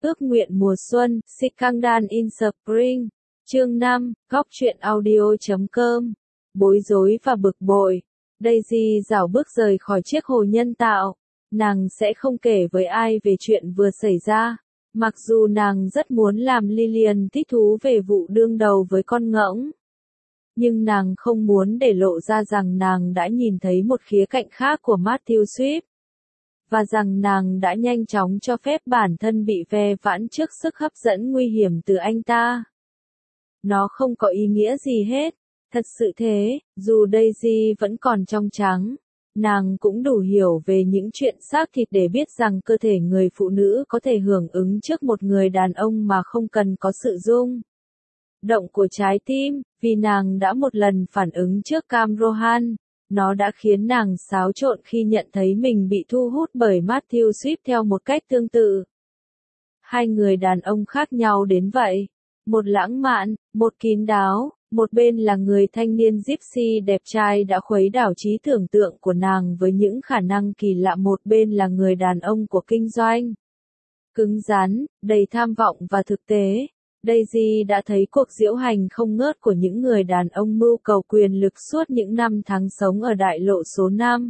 Ước nguyện mùa xuân, Sikangdan in Spring. Chương 5, góc truyện audio.com. Bối rối và bực bội. Daisy rảo bước rời khỏi chiếc hồ nhân tạo. Nàng sẽ không kể với ai về chuyện vừa xảy ra. Mặc dù nàng rất muốn làm Lillian thích thú về vụ đương đầu với con ngỗng. Nhưng nàng không muốn để lộ ra rằng nàng đã nhìn thấy một khía cạnh khác của Matthew Swift. Và rằng nàng đã nhanh chóng cho phép bản thân bị ve vãn trước sức hấp dẫn nguy hiểm từ anh ta. Nó không có ý nghĩa gì hết. Thật sự thế, dù Daisy vẫn còn trong trắng, nàng cũng đủ hiểu về những chuyện xác thịt để biết rằng cơ thể người phụ nữ có thể hưởng ứng trước một người đàn ông mà không cần có sự rung động của trái tim, vì nàng đã một lần phản ứng trước Cam Rohan. Nó đã khiến nàng xáo trộn khi nhận thấy mình bị thu hút bởi Matthew Swift theo một cách tương tự. Hai người đàn ông khác nhau đến vậy. Một lãng mạn, một kín đáo, một bên là người thanh niên gypsy đẹp trai đã khuấy đảo trí tưởng tượng của nàng với những khả năng kỳ lạ, một bên là người đàn ông của kinh doanh. Cứng rắn, đầy tham vọng và thực tế. Daisy đã thấy cuộc diễu hành không ngớt của những người đàn ông mưu cầu quyền lực suốt những năm tháng sống ở đại lộ số 5.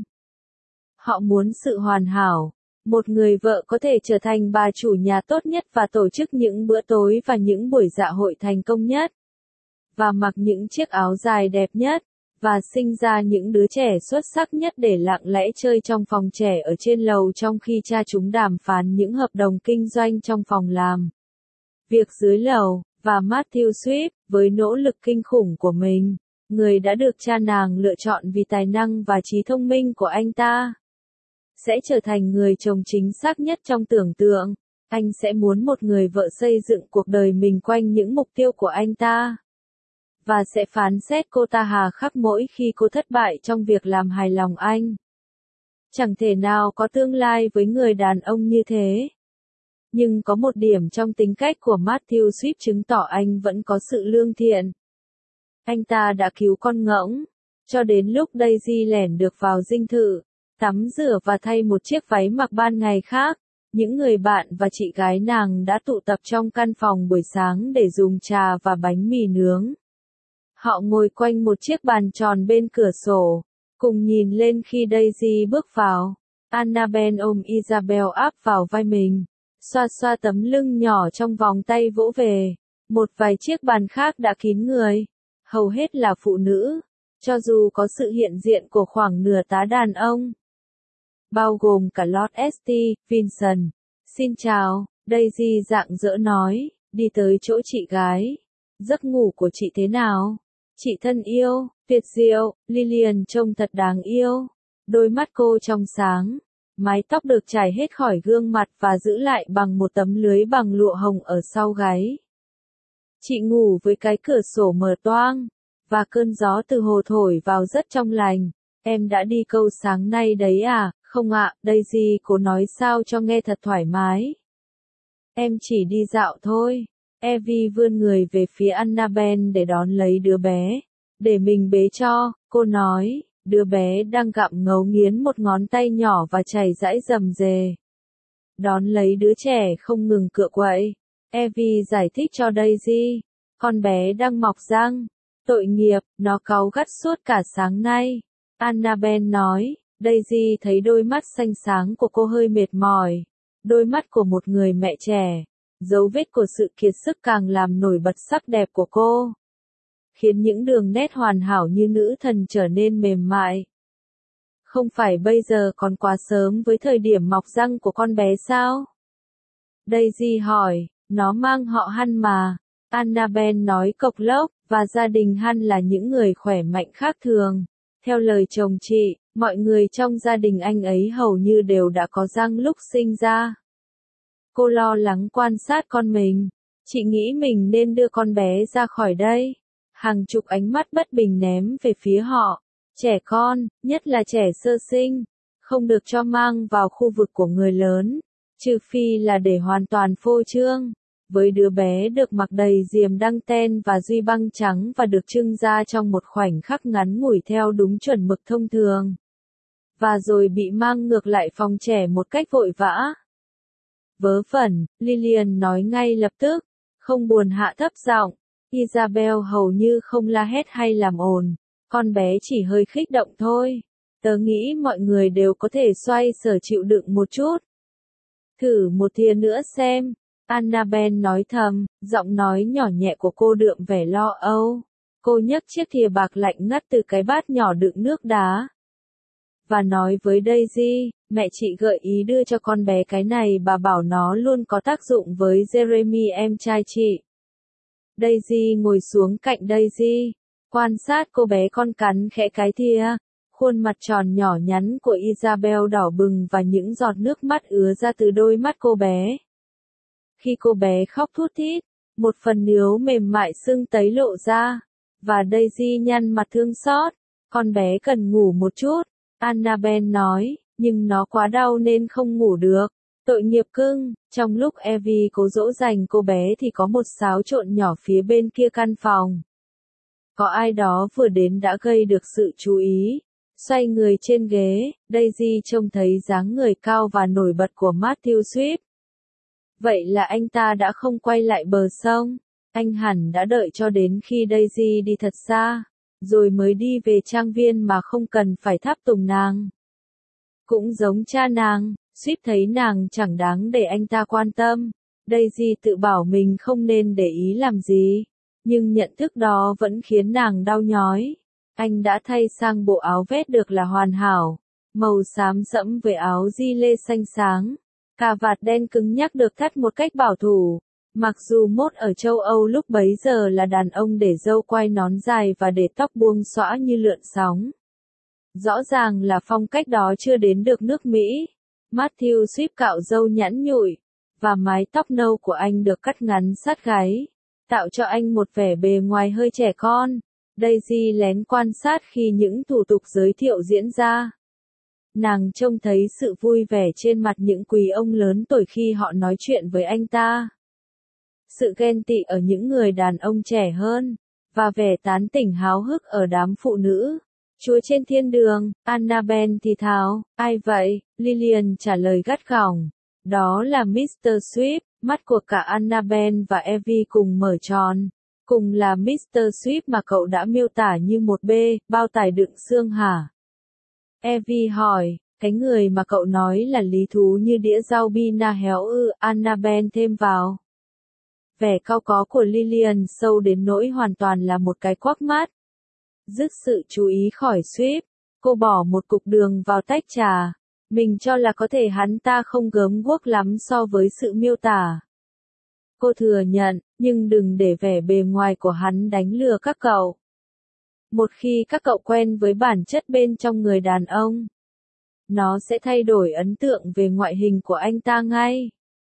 Họ muốn sự hoàn hảo. Một người vợ có thể trở thành bà chủ nhà tốt nhất và tổ chức những bữa tối và những buổi dạ hội thành công nhất. Và mặc những chiếc áo dài đẹp nhất. Và sinh ra những đứa trẻ xuất sắc nhất để lặng lẽ chơi trong phòng trẻ ở trên lầu trong khi cha chúng đàm phán những hợp đồng kinh doanh trong phòng làm việc dưới lầu. Và Matthew Swift, với nỗ lực kinh khủng của mình, người đã được cha nàng lựa chọn vì tài năng và trí thông minh của anh ta, sẽ trở thành người chồng chính xác nhất trong tưởng tượng. Anh sẽ muốn một người vợ xây dựng cuộc đời mình quanh những mục tiêu của anh ta. Và sẽ phán xét cô ta hà khắc mỗi khi cô thất bại trong việc làm hài lòng anh. Chẳng thể nào có tương lai với người đàn ông như thế. Nhưng có một điểm trong tính cách của Matthew Swift chứng tỏ anh vẫn có sự lương thiện. Anh ta đã cứu con ngỗng, cho đến lúc Daisy lẻn được vào dinh thự, tắm rửa và thay một chiếc váy mặc ban ngày khác. Những người bạn và chị gái nàng đã tụ tập trong căn phòng buổi sáng để dùng trà và bánh mì nướng. Họ ngồi quanh một chiếc bàn tròn bên cửa sổ, cùng nhìn lên khi Daisy bước vào. Annabelle ôm Isabel áp vào vai mình, xoa xoa tấm lưng nhỏ trong vòng tay vỗ về. Một vài chiếc bàn khác đã kín người, hầu hết là phụ nữ, cho dù có sự hiện diện của khoảng nửa tá đàn ông, bao gồm cả Lord St. Vincent. Xin chào, Daisy rạng rỡ nói, đi tới chỗ chị gái. Giấc ngủ của chị thế nào? Chị thân yêu, tuyệt diệu. Lillian trông thật đáng yêu. Đôi mắt cô trong sáng. Mái tóc được chải hết khỏi gương mặt và giữ lại bằng một tấm lưới bằng lụa hồng ở sau gáy. Chị ngủ với cái cửa sổ mở toang, và cơn gió từ hồ thổi vào rất trong lành. Em đã đi câu sáng nay đấy à? Không ạ, Daisy cố nói sao cho nghe thật thoải mái. Em chỉ đi dạo thôi. Evie vươn người về phía Annabelle để đón lấy đứa bé. Để mình bế cho, cô nói. Đứa bé đang gặm ngấu nghiến một ngón tay nhỏ và chảy dãi rầm rề. Đón lấy đứa trẻ không ngừng cựa quậy. Evie giải thích cho Daisy. Con bé đang mọc răng. Tội nghiệp, nó cáu gắt suốt cả sáng nay. Annabelle nói. Daisy thấy đôi mắt xanh sáng của cô hơi mệt mỏi. Đôi mắt của một người mẹ trẻ. Dấu vết của sự kiệt sức càng làm nổi bật sắc đẹp của cô, khiến những đường nét hoàn hảo như nữ thần trở nên mềm mại. Không phải bây giờ còn quá sớm với thời điểm mọc răng của con bé sao? Daisy hỏi, nó mang họ Han mà. Annabelle nói cộc lốc, và gia đình Han là những người khỏe mạnh khác thường. Theo lời chồng chị, mọi người trong gia đình anh ấy hầu như đều đã có răng lúc sinh ra. Cô lo lắng quan sát con mình. Chị nghĩ mình nên đưa con bé ra khỏi đây. Hàng chục ánh mắt bất bình ném về phía họ. Trẻ con, nhất là trẻ sơ sinh, không được cho mang vào khu vực của người lớn, trừ phi là để hoàn toàn phô trương. Với đứa bé được mặc đầy diềm đăng ten và duy băng trắng và được trưng ra trong một khoảnh khắc ngắn ngủi theo đúng chuẩn mực thông thường. Và rồi bị mang ngược lại phòng trẻ một cách vội vã. Vớ vẩn, Lillian nói ngay lập tức, không buồn hạ thấp giọng. Isabel hầu như không la hét hay làm ồn, con bé chỉ hơi kích động thôi. Tớ nghĩ mọi người đều có thể xoay sở chịu đựng một chút. Thử một thìa nữa xem, Annabelle nói thầm, giọng nói nhỏ nhẹ của cô đượm vẻ lo âu. Cô nhấc chiếc thìa bạc lạnh ngắt từ cái bát nhỏ đựng nước đá. Và nói với Daisy, mẹ chị gợi ý đưa cho con bé cái này, bà bảo nó luôn có tác dụng với Jeremy em trai chị. Daisy ngồi xuống cạnh Daisy, quan sát cô bé con cắn khẽ cái thìa. Khuôn mặt tròn nhỏ nhắn của Isabel đỏ bừng và những giọt nước mắt ứa ra từ đôi mắt cô bé. Khi cô bé khóc thút thít, một phần níu mềm mại sưng tấy lộ ra, và Daisy nhăn mặt thương xót. Con bé cần ngủ một chút, Annabelle nói, nhưng nó quá đau nên không ngủ được. Tội nghiệp cưng. Trong lúc Evie cố dỗ dành cô bé thì có một xáo trộn nhỏ phía bên kia căn phòng. Có ai đó vừa đến đã gây được sự chú ý. Xoay người trên ghế, Daisy trông thấy dáng người cao và nổi bật của Matthew Swift. Vậy là anh ta đã không quay lại bờ sông. Anh hẳn đã đợi cho đến khi Daisy đi thật xa, rồi mới đi về trang viên mà không cần phải tháp tùng nàng. Cũng giống cha nàng, Swift thấy nàng chẳng đáng để anh ta quan tâm. Daisy tự bảo mình không nên để ý làm gì, nhưng nhận thức đó vẫn khiến nàng đau nhói. Anh đã thay sang bộ áo vest được là hoàn hảo, màu xám sẫm với áo gi lê xanh sáng. Cà vạt đen cứng nhắc được thắt một cách bảo thủ. Mặc dù mốt ở châu Âu lúc bấy giờ là đàn ông để râu quai nón dài và để tóc buông xõa như lượn sóng. Rõ ràng là phong cách đó chưa đến được nước Mỹ. Matthew Swift cạo râu nhẵn nhụi, và mái tóc nâu của anh được cắt ngắn sát gáy, tạo cho anh một vẻ bề ngoài hơi trẻ con. Daisy lén quan sát khi những thủ tục giới thiệu diễn ra. Nàng trông thấy sự vui vẻ trên mặt những quý ông lớn tuổi khi họ nói chuyện với anh ta. Sự ghen tị ở những người đàn ông trẻ hơn, và vẻ tán tỉnh háo hức ở đám phụ nữ. Chúa trên thiên đường, Annabelle thì thào, ai vậy? Lillian trả lời gắt gỏng. Đó là Mr. Swift. Mắt của cả Annabelle và Evie cùng mở tròn. Cùng là Mr. Swift mà cậu đã miêu tả như một bao tải đựng xương hả? Evie hỏi, cái người mà cậu nói là lý thú như đĩa rau bina héo ư? Annabelle thêm vào. Vẻ cau có của Lillian sâu đến nỗi hoàn toàn là một cái quắc mắt. Dứt sự chú ý khỏi Swift, cô bỏ một cục đường vào tách trà. Mình cho là có thể hắn ta không gớm guốc lắm so với sự miêu tả. Cô thừa nhận, nhưng đừng để vẻ bề ngoài của hắn đánh lừa các cậu. Một khi các cậu quen với bản chất bên trong người đàn ông, nó sẽ thay đổi ấn tượng về ngoại hình của anh ta ngay.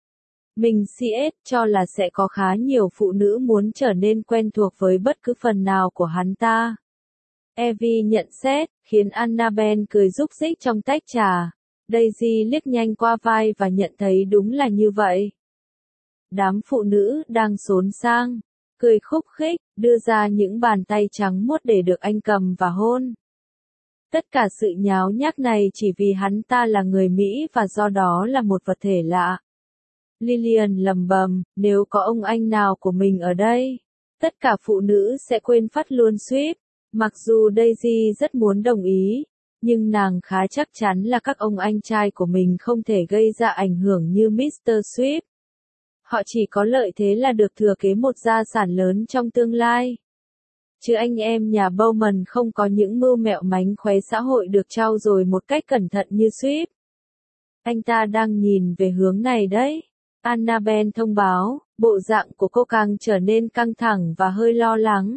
Mình cho là sẽ có khá nhiều phụ nữ muốn trở nên quen thuộc với bất cứ phần nào của hắn ta. Evie nhận xét, khiến Annabelle cười rúc rích trong tách trà. Daisy liếc nhanh qua vai và nhận thấy đúng là như vậy. Đám phụ nữ đang xốn sang, cười khúc khích, đưa ra những bàn tay trắng muốt để được anh cầm và hôn. Tất cả sự nháo nhác này chỉ vì hắn ta là người Mỹ và do đó là một vật thể lạ. Lillian lầm bầm, nếu có ông anh nào của mình ở đây, tất cả phụ nữ sẽ quên phát luôn Swift. Mặc dù Daisy rất muốn đồng ý, nhưng nàng khá chắc chắn là các ông anh trai của mình không thể gây ra ảnh hưởng như Mr. Swift. Họ chỉ có lợi thế là được thừa kế một gia sản lớn trong tương lai. Chứ anh em nhà Bowman không có những mưu mẹo mánh khóe xã hội được trau dồi một cách cẩn thận như Swift. Anh ta đang nhìn về hướng này đấy. Annabelle thông báo, bộ dạng của cô càng trở nên căng thẳng và hơi lo lắng.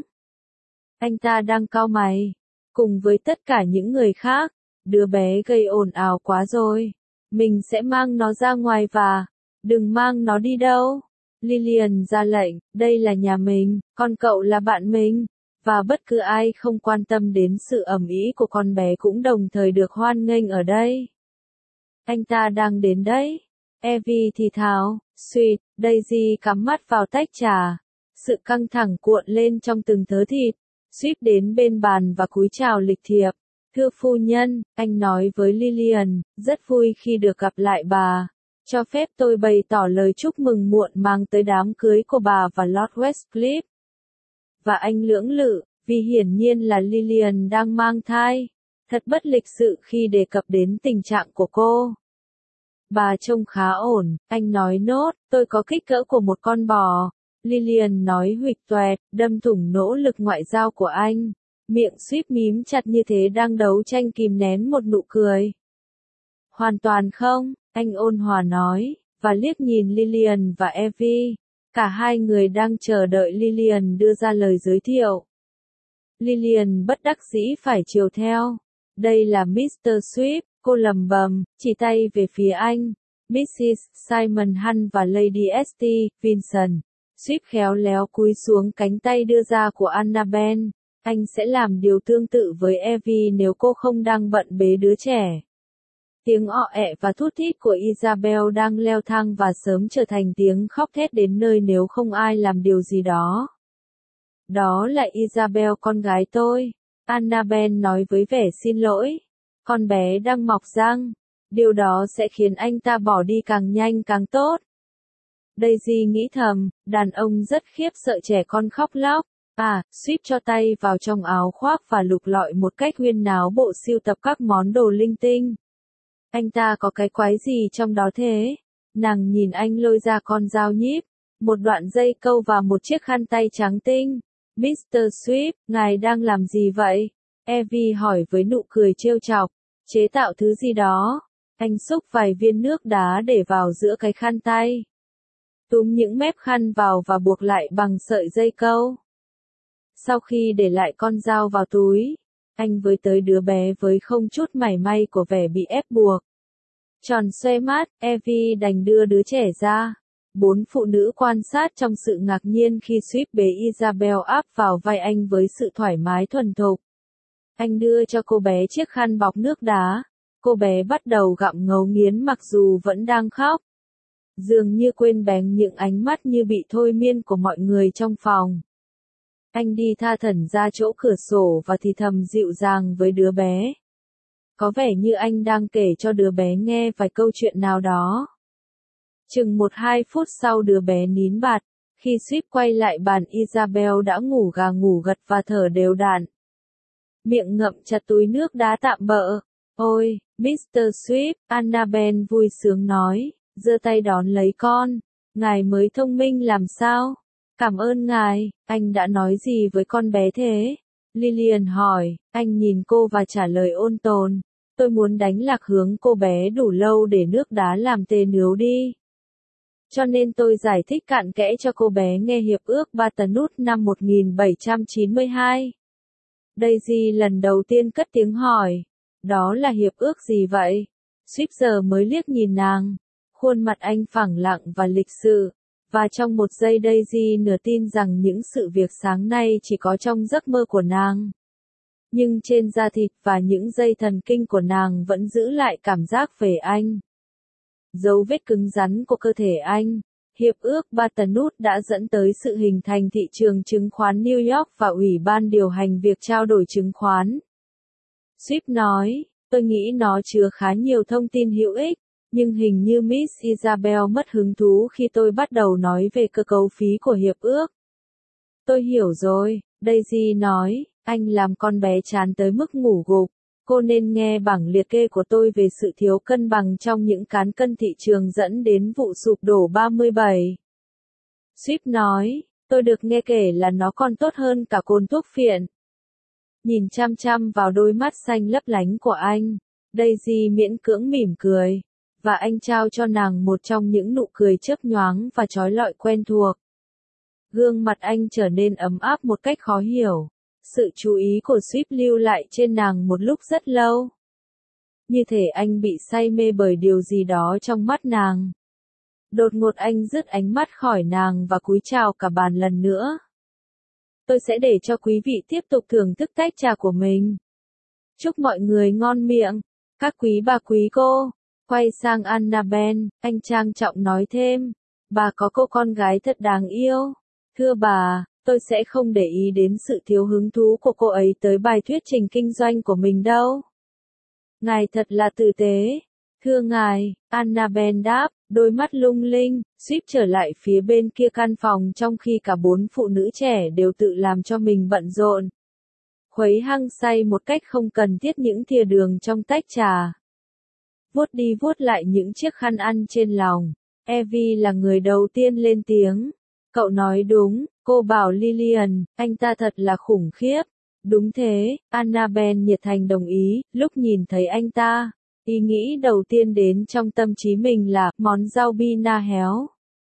Anh ta đang cau mày, cùng với tất cả những người khác. Đứa bé gây ồn ào quá rồi. Mình sẽ mang nó ra ngoài và đừng mang nó đi đâu. Lillian ra lệnh, đây là nhà mình, con cậu là bạn mình, và bất cứ ai không quan tâm đến sự ầm ĩ của con bé cũng đồng thời được hoan nghênh ở đây. Anh ta đang đến đấy. Evie thì thào, Sweet. Daisy cắm mắt vào tách trà. Sự căng thẳng cuộn lên trong từng thớ thịt. Swift đến bên bàn và cúi chào lịch thiệp. Thưa phu nhân, anh nói với Lillian, rất vui khi được gặp lại bà. Cho phép tôi bày tỏ lời chúc mừng muộn màng tới đám cưới của bà và Lord Westcliff. Và anh lưỡng lự, vì hiển nhiên là Lillian đang mang thai. Thật bất lịch sự khi đề cập đến tình trạng của cô. Bà trông khá ổn, anh nói nốt, tôi có kích cỡ của một con bò. Lillian nói huỵch toẹt, đâm thủng nỗ lực ngoại giao của anh. Miệng suýp mím chặt như thế đang đấu tranh kìm nén một nụ cười. Hoàn toàn không, anh ôn hòa nói, và liếc nhìn Lillian và Evie. Cả hai người đang chờ đợi Lillian đưa ra lời giới thiệu. Lillian bất đắc dĩ phải chiều theo. Đây là Mr. Swift, cô lầm bầm, chỉ tay về phía anh. Mrs. Simon Hunt và Lady St. Vincent. Swift khéo léo cúi xuống cánh tay đưa ra của Annabel. Anh sẽ làm điều tương tự với Evie nếu cô không đang bận bế đứa trẻ. Tiếng ọ ẹ và thút thít của Isabel đang leo thang và sớm trở thành tiếng khóc thét đến nơi nếu không ai làm điều gì đó. Đó là Isabel con gái tôi. Annabel nói với vẻ xin lỗi. Con bé đang mọc răng. Điều đó sẽ khiến anh ta bỏ đi càng nhanh càng tốt. Daisy nghĩ thầm, đàn ông rất khiếp sợ trẻ con khóc lóc. Swift cho tay vào trong áo khoác và lục lọi một cách huyên náo bộ sưu tập các món đồ linh tinh. Anh ta có cái quái gì trong đó thế? Nàng nhìn anh lôi ra con dao nhíp, một đoạn dây câu và một chiếc khăn tay trắng tinh. Mr. Swift, ngài đang làm gì vậy? Evie hỏi với nụ cười trêu chọc. Chế tạo thứ gì đó. Anh xúc vài viên nước đá để vào giữa cái khăn tay. Túm những mép khăn vào và buộc lại bằng sợi dây câu. Sau khi để lại con dao vào túi, anh với tới đứa bé với không chút mảy may của vẻ bị ép buộc. Tròn xoe mắt, Evie đành đưa đứa trẻ ra. Bốn phụ nữ quan sát trong sự ngạc nhiên khi Swift bế Isabel áp vào vai anh với sự thoải mái thuần thục. Anh đưa cho cô bé chiếc khăn bọc nước đá. Cô bé bắt đầu gặm ngấu nghiến mặc dù vẫn đang khóc. Dường như quên bén những ánh mắt như bị thôi miên của mọi người trong phòng. Anh đi tha thẩn ra chỗ cửa sổ và thì thầm dịu dàng với đứa bé. Có vẻ như anh đang kể cho đứa bé nghe vài câu chuyện nào đó. Chừng 1-2 phút sau đứa bé nín bặt. Khi Swift quay lại bàn Isabel đã ngủ gà ngủ gật và thở đều đặn. Miệng ngậm chặt túi nước đá tạm bợ. Ôi, Mr. Swift, Annabel vui sướng nói, giơ tay đón lấy con. Ngài mới thông minh làm sao? Cảm ơn ngài, anh đã nói gì với con bé thế? Lillian hỏi, anh nhìn cô và trả lời ôn tồn. Tôi muốn đánh lạc hướng cô bé đủ lâu để nước đá làm tê níu đi. Cho nên tôi giải thích cặn kẽ cho cô bé nghe hiệp ước Batanus năm 1792. Daisy lần đầu tiên cất tiếng hỏi. Đó là hiệp ước gì vậy? Swift giờ mới liếc nhìn nàng. Khuôn mặt anh phẳng lặng và lịch sự. Và trong một giây Daisy nửa tin rằng những sự việc sáng nay chỉ có trong giấc mơ của nàng. Nhưng trên da thịt và những dây thần kinh của nàng vẫn giữ lại cảm giác về anh. Dấu vết cứng rắn của cơ thể anh. Hiệp ước Batanus đã dẫn tới sự hình thành thị trường chứng khoán New York và Ủy ban điều hành việc trao đổi chứng khoán. Swift nói, tôi nghĩ nó chứa khá nhiều thông tin hữu ích, nhưng hình như Miss Isabel mất hứng thú khi tôi bắt đầu nói về cơ cấu phí của hiệp ước. Tôi hiểu rồi, Daisy nói, anh làm con bé chán tới mức ngủ gục. Cô nên nghe bảng liệt kê của tôi về sự thiếu cân bằng trong những cán cân thị trường dẫn đến vụ sụp đổ 37. Swift nói, tôi được nghe kể là nó còn tốt hơn cả cồn thuốc phiện. Nhìn chăm chăm vào đôi mắt xanh lấp lánh của anh, Daisy miễn cưỡng mỉm cười, và anh trao cho nàng một trong những nụ cười chớp nhoáng và trói lọi quen thuộc. Gương mặt anh trở nên ấm áp một cách khó hiểu. Sự chú ý của Swift lưu lại trên nàng một lúc rất lâu. Như thể anh bị say mê bởi điều gì đó trong mắt nàng. Đột ngột anh rứt ánh mắt khỏi nàng và cúi chào cả bàn lần nữa. Tôi sẽ để cho quý vị tiếp tục thưởng thức tách trà của mình. Chúc mọi người ngon miệng. Các quý bà quý cô. Quay sang Annabel, anh trang trọng nói thêm. Bà có cô con gái thật đáng yêu. Thưa bà, tôi sẽ không để ý đến sự thiếu hứng thú của cô ấy tới bài thuyết trình kinh doanh của mình đâu. Ngài thật là tử tế. Thưa ngài, Annabel đáp, Đôi mắt lung linh, suýt trở lại phía bên kia căn phòng trong khi cả 4 phụ nữ trẻ đều tự làm cho mình bận rộn. Khuấy hăng say một cách không cần thiết những thìa đường trong tách trà. Vuốt đi vuốt lại những chiếc khăn ăn trên lòng. Evie là người đầu tiên lên tiếng. Cậu nói đúng, cô bảo Lillian, anh ta thật là khủng khiếp. Đúng thế, Annabelle nhiệt thành đồng ý, lúc nhìn thấy anh ta. Ý nghĩ đầu tiên đến trong tâm trí mình là món rau bina héo.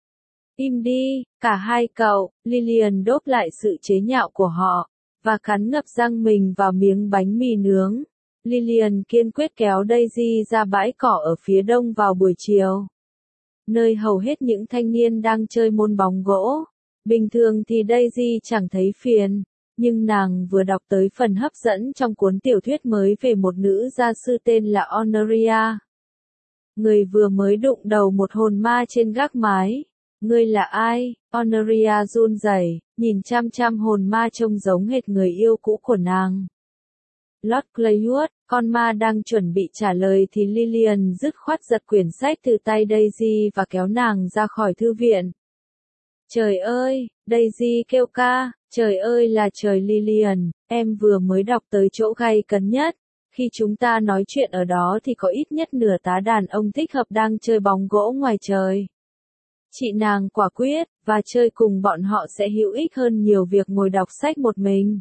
Im đi, cả hai cậu, Lillian đốt lại sự chế nhạo của họ, và cắn ngập răng mình vào miếng bánh mì nướng. Lillian kiên quyết kéo Daisy ra bãi cỏ ở phía đông vào buổi chiều, nơi hầu hết những thanh niên đang chơi môn bóng gỗ. Bình thường thì Daisy chẳng thấy phiền, nhưng nàng vừa đọc tới phần hấp dẫn trong cuốn tiểu thuyết mới về một nữ gia sư tên là Honoria. Người vừa mới đụng đầu một hồn ma trên gác mái. Ngươi là ai? Honoria run rẩy, nhìn chăm chăm hồn ma trông giống hệt người yêu cũ của nàng. Lord Claywood, con ma đang chuẩn bị trả lời thì Lillian dứt khoát giật quyển sách từ tay Daisy và kéo nàng ra khỏi thư viện. Trời ơi, Daisy kêu ca, trời ơi là trời Lillian, em vừa mới đọc tới chỗ gay cấn nhất. Khi chúng ta nói chuyện ở đó thì có ít nhất nửa tá đàn ông thích hợp đang chơi bóng gỗ ngoài trời. Chị nàng quả quyết, và chơi cùng bọn họ sẽ hữu ích hơn nhiều việc ngồi đọc sách một mình.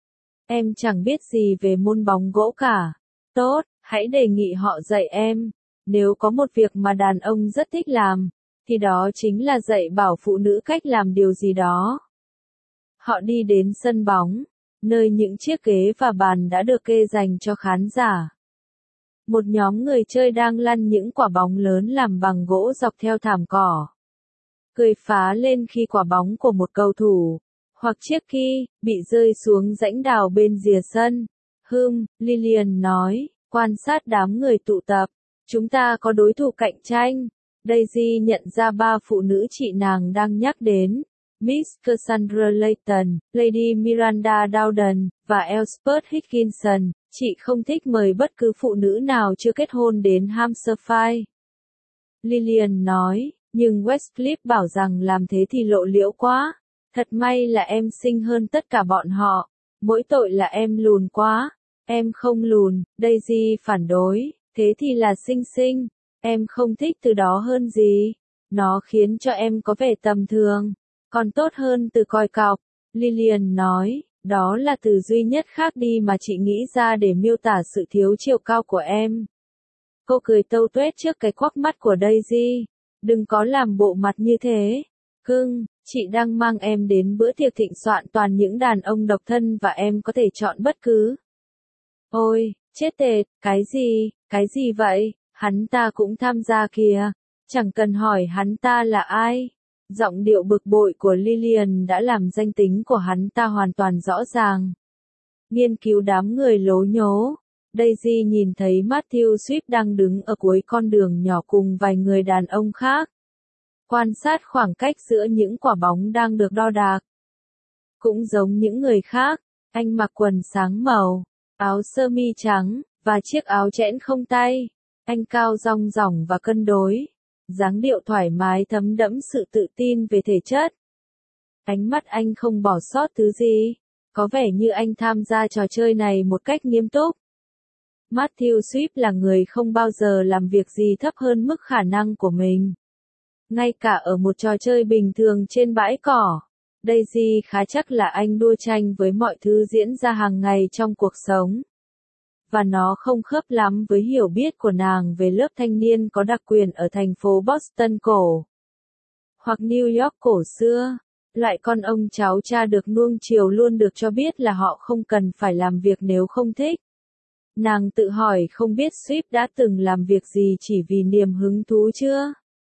Em chẳng biết gì về môn bóng gỗ cả. Tốt, hãy đề nghị họ dạy em. Nếu có một việc mà đàn ông rất thích làm, thì đó chính là dạy bảo phụ nữ cách làm điều gì đó. Họ đi đến sân bóng, nơi những chiếc ghế và bàn đã được kê dành cho khán giả. Một nhóm người chơi đang lăn những quả bóng lớn làm bằng gỗ dọc theo thảm cỏ. Cười phá lên khi quả bóng của một cầu thủ, hoặc chiếc ki, bị rơi xuống rãnh đào bên rìa sân. Lillian nói, quan sát đám người tụ tập. Chúng ta có đối thủ cạnh tranh. Daisy nhận ra 3 phụ nữ chị nàng đang nhắc đến. Miss Cassandra Layton, Lady Miranda Dowden, và Elspeth Higginson. Chị không thích mời bất cứ phụ nữ nào chưa kết hôn đến Hampshire. Lillian nói, nhưng Westcliff bảo rằng làm thế thì lộ liễu quá. Thật may là em xinh hơn tất cả bọn họ. Mỗi tội là em lùn quá. Em không lùn, Daisy phản đối. Thế thì là xinh xinh. Em không thích từ đó hơn gì. Nó khiến cho em có vẻ tầm thường. Còn tốt hơn từ coi cọc. Lillian nói, đó là từ duy nhất khác đi mà chị nghĩ ra để miêu tả sự thiếu chiều cao của em. Cô cười tâu tuét trước cái quắc mắt của Daisy. Đừng có làm bộ mặt như thế. Cưng, chị đang mang em đến bữa tiệc thịnh soạn toàn những đàn ông độc thân và em có thể chọn bất cứ. Ôi, chết tiệt, cái gì vậy, hắn ta cũng tham gia kìa, chẳng cần hỏi hắn ta là ai. Giọng điệu bực bội của Lillian đã làm danh tính của hắn ta hoàn toàn rõ ràng. Nghiên cứu đám người lố nhố. Daisy nhìn thấy Matthew Swift đang đứng ở cuối con đường nhỏ cùng vài người đàn ông khác. Quan sát khoảng cách giữa những quả bóng đang được đo đạc. Cũng giống những người khác, anh mặc quần sáng màu, áo sơ mi trắng, và chiếc áo chẽn không tay. Anh cao rong ròng và cân đối. Dáng điệu thoải mái thấm đẫm sự tự tin về thể chất. Ánh mắt anh không bỏ sót thứ gì. Có vẻ như anh tham gia trò chơi này một cách nghiêm túc. Matthew Swift là người không bao giờ làm việc gì thấp hơn mức khả năng của mình. Ngay cả ở một trò chơi bình thường trên bãi cỏ, Daisy khá chắc là anh đua tranh với mọi thứ diễn ra hàng ngày trong cuộc sống. Và nó không khớp lắm với hiểu biết của nàng về lớp thanh niên có đặc quyền ở thành phố Boston cổ, hoặc New York cổ xưa. Loại con ông cháu cha được nuông chiều luôn được cho biết là họ không cần phải làm việc nếu không thích. Nàng tự hỏi không biết Swift đã từng làm việc gì chỉ vì niềm hứng thú chưa?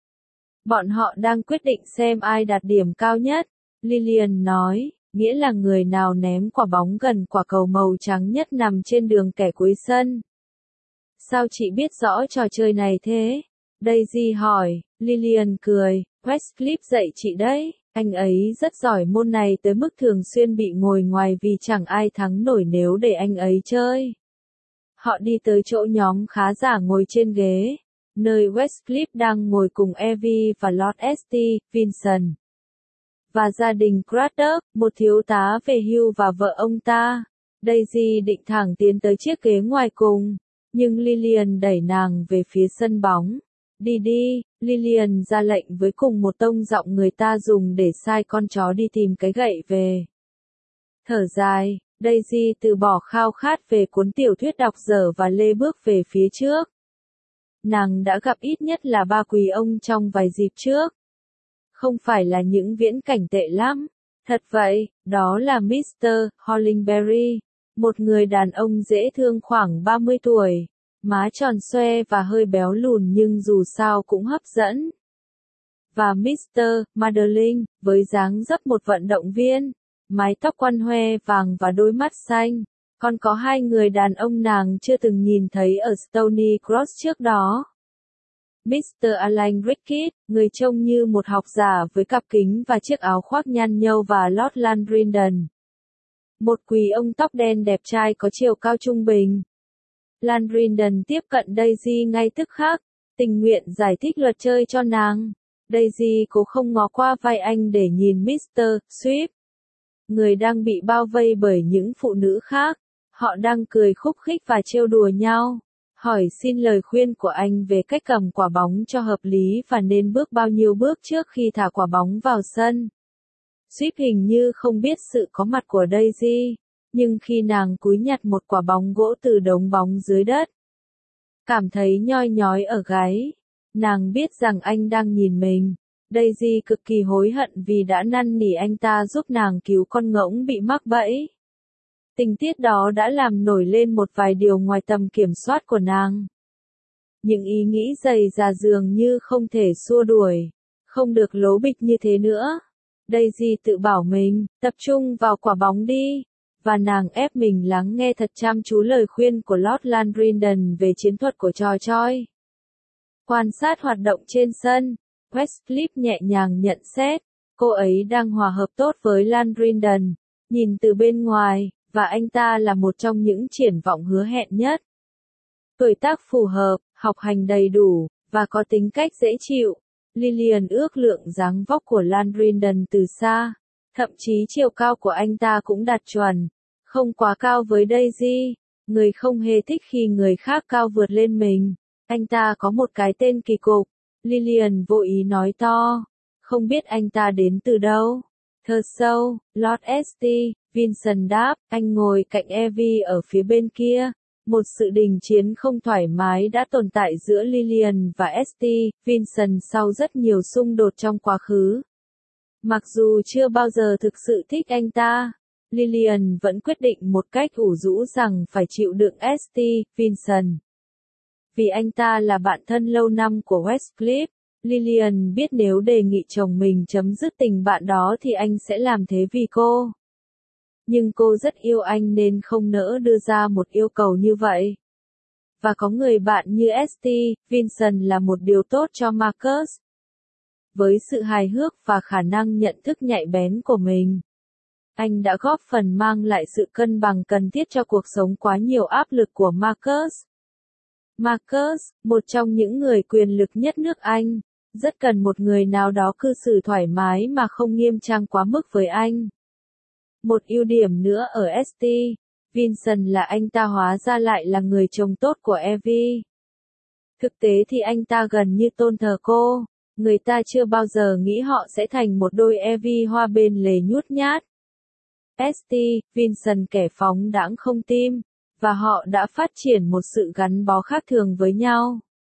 Bọn họ đang quyết định xem ai đạt điểm cao nhất. Lillian nói, nghĩa là người nào ném quả bóng gần quả cầu màu trắng nhất nằm trên đường kẻ cuối sân. Sao chị biết rõ trò chơi này thế? Daisy hỏi. Lillian cười, Westcliff dạy chị đấy. Anh ấy rất giỏi môn này tới mức thường xuyên bị ngồi ngoài vì chẳng ai thắng nổi nếu để anh ấy chơi. Họ đi tới chỗ nhóm khá giả ngồi trên ghế. nơi Westcliff đang ngồi cùng Evie và Lord St. Vincent. Và gia đình Craddock, một thiếu tá về hưu và vợ ông ta. Daisy định thẳng tiến tới chiếc ghế ngoài cùng, nhưng Lillian đẩy nàng về phía sân bóng. Đi đi, Lillian ra lệnh với cùng một tông giọng người ta dùng để sai con chó đi tìm cái gậy về. Thở dài, Daisy từ bỏ khao khát về cuốn tiểu thuyết đọc dở và lê bước về phía trước. Nàng đã gặp ít nhất là 3 quý ông trong vài dịp trước. Không phải là những viễn cảnh tệ lắm. Thật vậy, đó là Mr. Hollingberry, một người đàn ông dễ thương khoảng 30 tuổi, má tròn xoe và hơi béo lùn nhưng dù sao cũng hấp dẫn. Và Mr. Madeline, với dáng dấp một vận động viên, mái tóc quăn hoe vàng và đôi mắt xanh. Còn có 2 người đàn ông nàng chưa từng nhìn thấy ở Stony Cross trước đó. Mr. Alan Rickett, người trông như một học giả với cặp kính và chiếc áo khoác nhăn nhâu và Lord Landrindon. Một quý ông tóc đen đẹp trai có chiều cao trung bình. Landrindon tiếp cận Daisy ngay tức khắc, tình nguyện giải thích luật chơi cho nàng. Daisy cố không ngó qua vai anh để nhìn Mr. Swift, người đang bị bao vây bởi những phụ nữ khác. Họ đang cười khúc khích và trêu đùa nhau. Hỏi xin lời khuyên của anh về cách cầm quả bóng cho hợp lý và nên bước bao nhiêu bước trước khi thả quả bóng vào sân. Swift hình như không biết sự có mặt của Daisy, nhưng khi nàng cúi nhặt một quả bóng gỗ từ đống bóng dưới đất, cảm thấy nhoi nhói ở gáy, nàng biết rằng anh đang nhìn mình. Daisy cực kỳ hối hận vì đã năn nỉ anh ta giúp nàng cứu con ngỗng bị mắc bẫy. Tình tiết đó đã làm nổi lên một vài điều ngoài tầm kiểm soát của nàng. Những ý nghĩ dày dà dường như không thể xua đuổi, không được lố bịch như thế nữa. Daisy tự bảo mình, tập trung vào quả bóng đi, và nàng ép mình lắng nghe thật chăm chú lời khuyên của Lord Landrindon về chiến thuật của trò chơi. Quan sát hoạt động trên sân, Westcliff nhẹ nhàng nhận xét, cô ấy đang hòa hợp tốt với Landrindon, nhìn từ bên ngoài, và anh ta là một trong những triển vọng hứa hẹn nhất. Tuổi tác phù hợp, học hành đầy đủ, và có tính cách dễ chịu. Lillian ước lượng dáng vóc của Landrindon từ xa. Thậm chí chiều cao của anh ta cũng đạt chuẩn. Không quá cao với Daisy. Người không hề thích khi người khác cao vượt lên mình. Anh ta có một cái tên kỳ cục. Lillian vô ý nói to. Không biết anh ta đến từ đâu. Thơ sâu, Lord St. Vincent đáp, anh ngồi cạnh Evie ở phía bên kia. Một sự đình chiến không thoải mái đã tồn tại giữa Lillian và St. Vincent sau rất nhiều xung đột trong quá khứ. Mặc dù chưa bao giờ thực sự thích anh ta, Lillian vẫn quyết định một cách ủ rũ rằng phải chịu đựng St. Vincent. Vì anh ta là bạn thân lâu năm của Westcliff, Lillian biết nếu đề nghị chồng mình chấm dứt tình bạn đó thì anh sẽ làm thế vì cô. Nhưng cô rất yêu anh nên không nỡ đưa ra một yêu cầu như vậy. Và có người bạn như St. Vincent là một điều tốt cho Marcus. Với sự hài hước và khả năng nhận thức nhạy bén của mình, anh đã góp phần mang lại sự cân bằng cần thiết cho cuộc sống quá nhiều áp lực của Marcus. Marcus, một trong những người quyền lực nhất nước Anh, rất cần một người nào đó cư xử thoải mái mà không nghiêm trang quá mức với anh. Một ưu điểm nữa ở St. Vincent là anh ta hóa ra lại là người chồng tốt của Evie. Thực tế thì anh ta gần như tôn thờ cô, người ta chưa bao giờ nghĩ họ sẽ thành một đôi Evie hoa bên lề nhút nhát. St. Vincent kẻ phóng đãng không tim, và họ đã phát triển một sự gắn bó khác thường với nhau.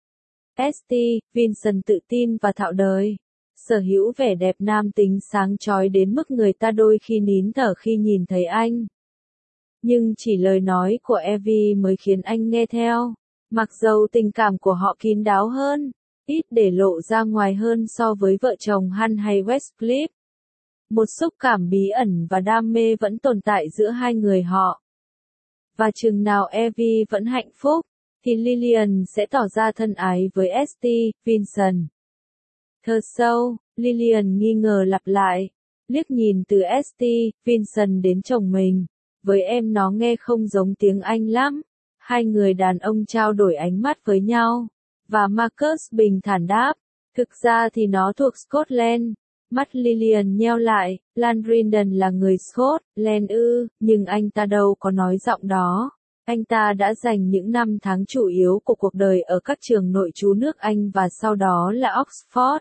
St. Vincent tự tin và thạo đời, sở hữu vẻ đẹp nam tính sáng chói đến mức người ta đôi khi nín thở khi nhìn thấy anh. Nhưng chỉ lời nói của Evie mới khiến anh nghe theo, mặc dầu tình cảm của họ kín đáo hơn, ít để lộ ra ngoài hơn so với vợ chồng Hunt hay Westcliff. Một xúc cảm bí ẩn và đam mê vẫn tồn tại giữa hai người họ. Và chừng nào Evie vẫn hạnh phúc, thì Lillian sẽ tỏ ra thân ái với St. Vincent. Thơ sâu, Lillian nghi ngờ lặp lại, liếc nhìn từ St. Vincent đến chồng mình. Với em nó nghe không giống tiếng Anh lắm. Hai người đàn ông trao đổi ánh mắt với nhau. Và Marcus bình thản đáp, thực ra thì nó thuộc Scotland. Mắt Lillian nheo lại, Landrindon là người Scotland ư, nhưng anh ta đâu có nói giọng đó. Anh ta đã dành những năm tháng chủ yếu của cuộc đời ở các trường nội trú nước Anh và sau đó là Oxford.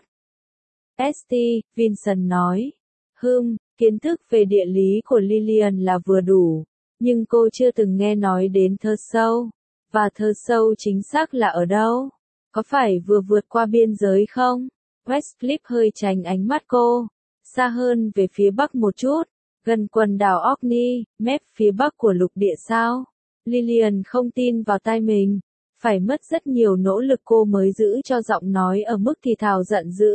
St. Vincent nói. Kiến thức về địa lý của Lillian là vừa đủ, nhưng cô chưa từng nghe nói đến Thurso. Và Thurso chính xác là ở đâu? Có phải vừa vượt qua biên giới không? Westcliff hơi tránh ánh mắt cô. Xa hơn về phía bắc một chút, gần quần đảo Orkney, mép phía bắc của lục địa sao? Lillian không tin vào tai mình. Phải mất rất nhiều nỗ lực cô mới giữ cho giọng nói ở mức thì thào giận dữ.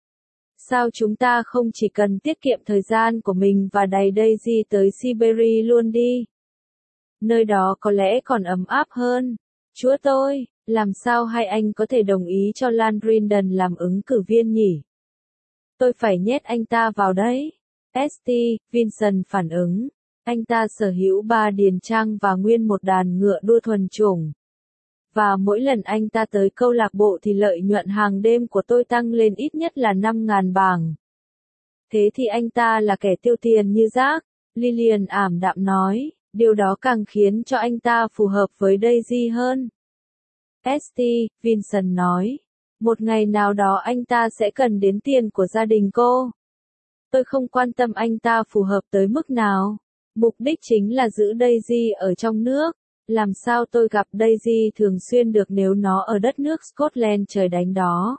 Sao chúng ta không chỉ cần tiết kiệm thời gian của mình và đày Daisy tới Siberia luôn đi? Nơi đó có lẽ còn ấm áp hơn. Chúa tôi, làm sao hai anh có thể đồng ý cho Landrindon làm ứng cử viên nhỉ? Tôi phải nhét anh ta vào đấy. St. Vincent phản ứng. Anh ta sở hữu 3 điền trang và nguyên một đàn ngựa đua thuần chủng. Và mỗi lần anh ta tới câu lạc bộ thì lợi nhuận hàng đêm của tôi tăng lên ít nhất là 5.000 bảng. Thế thì anh ta là kẻ tiêu tiền như rác, Lillian ảm đạm nói, điều đó càng khiến cho anh ta phù hợp với Daisy hơn. St. Vincent nói, một ngày nào đó anh ta sẽ cần đến tiền của gia đình cô. Tôi không quan tâm anh ta phù hợp tới mức nào. Mục đích chính là giữ Daisy ở trong nước. Làm sao tôi gặp Daisy thường xuyên được nếu nó ở đất nước Scotland trời đánh đó.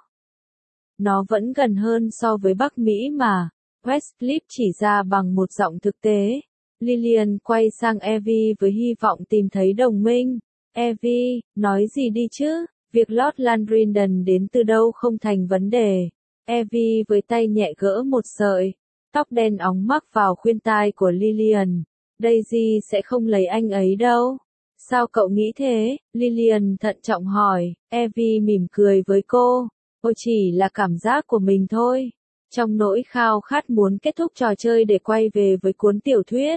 Nó vẫn gần hơn so với Bắc Mỹ mà. Westcliff chỉ ra bằng một giọng thực tế. Lillian quay sang Evie với hy vọng tìm thấy đồng minh. Evie, nói gì đi chứ? Việc Lord Landrindon đến từ đâu không thành vấn đề. Evie với tay nhẹ gỡ một sợi tóc đen óng mắc vào khuyên tai của Lillian. Daisy sẽ không lấy anh ấy đâu. Sao cậu nghĩ thế? Lillian thận trọng hỏi. Evie mỉm cười với cô. Ôi chỉ là cảm giác của mình thôi. Trong nỗi khao khát muốn kết thúc trò chơi để quay về với cuốn tiểu thuyết.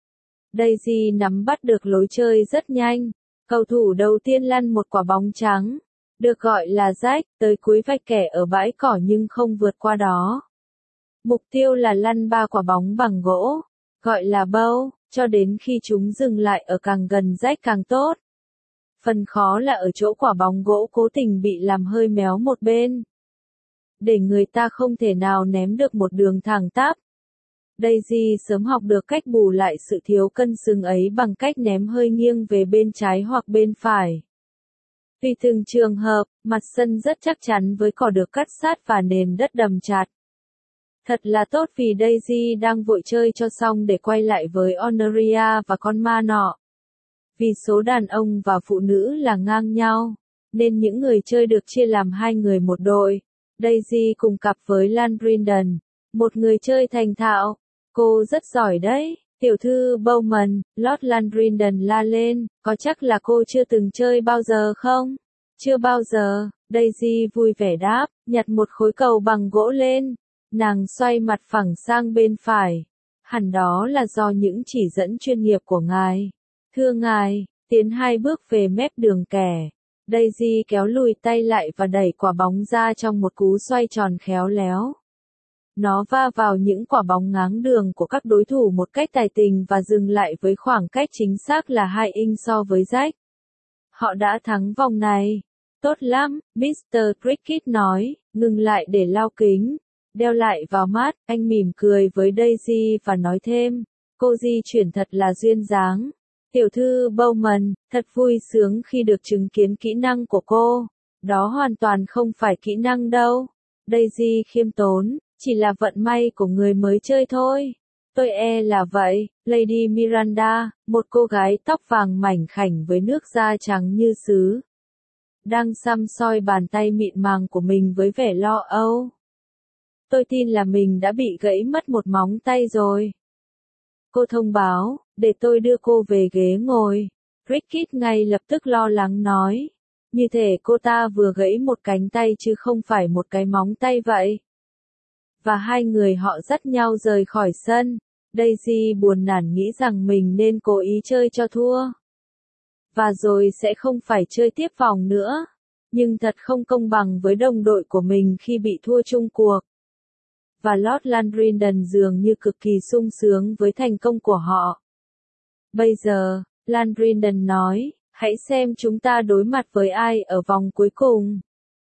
Daisy nắm bắt được lối chơi rất nhanh. Cầu thủ đầu tiên lăn một quả bóng trắng, được gọi là rách, tới cuối vạch kẻ ở bãi cỏ nhưng không vượt qua đó. Mục tiêu là lăn 3 quả bóng bằng gỗ, gọi là bow, cho đến khi chúng dừng lại ở càng gần rách càng tốt. Phần khó là ở chỗ quả bóng gỗ cố tình bị làm hơi méo một bên, để người ta không thể nào ném được một đường thẳng tắp. Daisy sớm học được cách bù lại sự thiếu cân xứng ấy bằng cách ném hơi nghiêng về bên trái hoặc bên phải. Tùy từng trường hợp, mặt sân rất chắc chắn với cỏ được cắt sát và nền đất đầm chặt. Thật là tốt vì Daisy đang vội chơi cho xong để quay lại với Honoria và con ma nọ. Vì số đàn ông và phụ nữ là ngang nhau, nên những người chơi được chia làm 2 người một đội. Daisy cùng cặp với Landrindon, một người chơi thành thạo. Cô rất giỏi đấy, tiểu thư Bowman, Lord Landrindon la lên, có chắc là cô chưa từng chơi bao giờ không? Chưa bao giờ, Daisy vui vẻ đáp, nhặt một khối cầu bằng gỗ lên. Nàng xoay mặt phẳng sang bên phải. Hẳn đó là do những chỉ dẫn chuyên nghiệp của ngài. Thưa ngài, tiến 2 bước về mép đường kẻ. Daisy kéo lùi tay lại và đẩy quả bóng ra trong một cú xoay tròn khéo léo. Nó va vào những quả bóng ngáng đường của các đối thủ một cách tài tình và dừng lại với khoảng cách chính xác là 2 inch so với rách. Họ đã thắng vòng này. Tốt lắm, Mr. Cricket nói, ngừng lại để lau kính. Đeo lại vào mắt, anh mỉm cười với Daisy và nói thêm, cô di chuyển thật là duyên dáng. Tiểu thư Bowman, thật vui sướng khi được chứng kiến kỹ năng của cô. Đó hoàn toàn không phải kỹ năng đâu. Daisy khiêm tốn, chỉ là vận may của người mới chơi thôi. Tôi e là vậy, Lady Miranda, một cô gái tóc vàng mảnh khảnh với nước da trắng như sứ, đang săm soi bàn tay mịn màng của mình với vẻ lo âu. Tôi tin là mình đã bị gãy mất một móng tay rồi. Cô thông báo, để tôi đưa cô về ghế ngồi. Cricket ngay lập tức lo lắng nói. Như thể cô ta vừa gãy một cánh tay chứ không phải một cái móng tay vậy. Và 2 người họ dắt nhau rời khỏi sân. Daisy buồn nản nghĩ rằng mình nên cố ý chơi cho thua. Và rồi sẽ không phải chơi tiếp vòng nữa. nhưng thật không công bằng với đồng đội của mình khi bị thua chung cuộc. Và Lord Landrindon dường như cực kỳ sung sướng với thành công của họ. Bây giờ, Landrindon nói, hãy xem chúng ta đối mặt với ai ở vòng cuối cùng.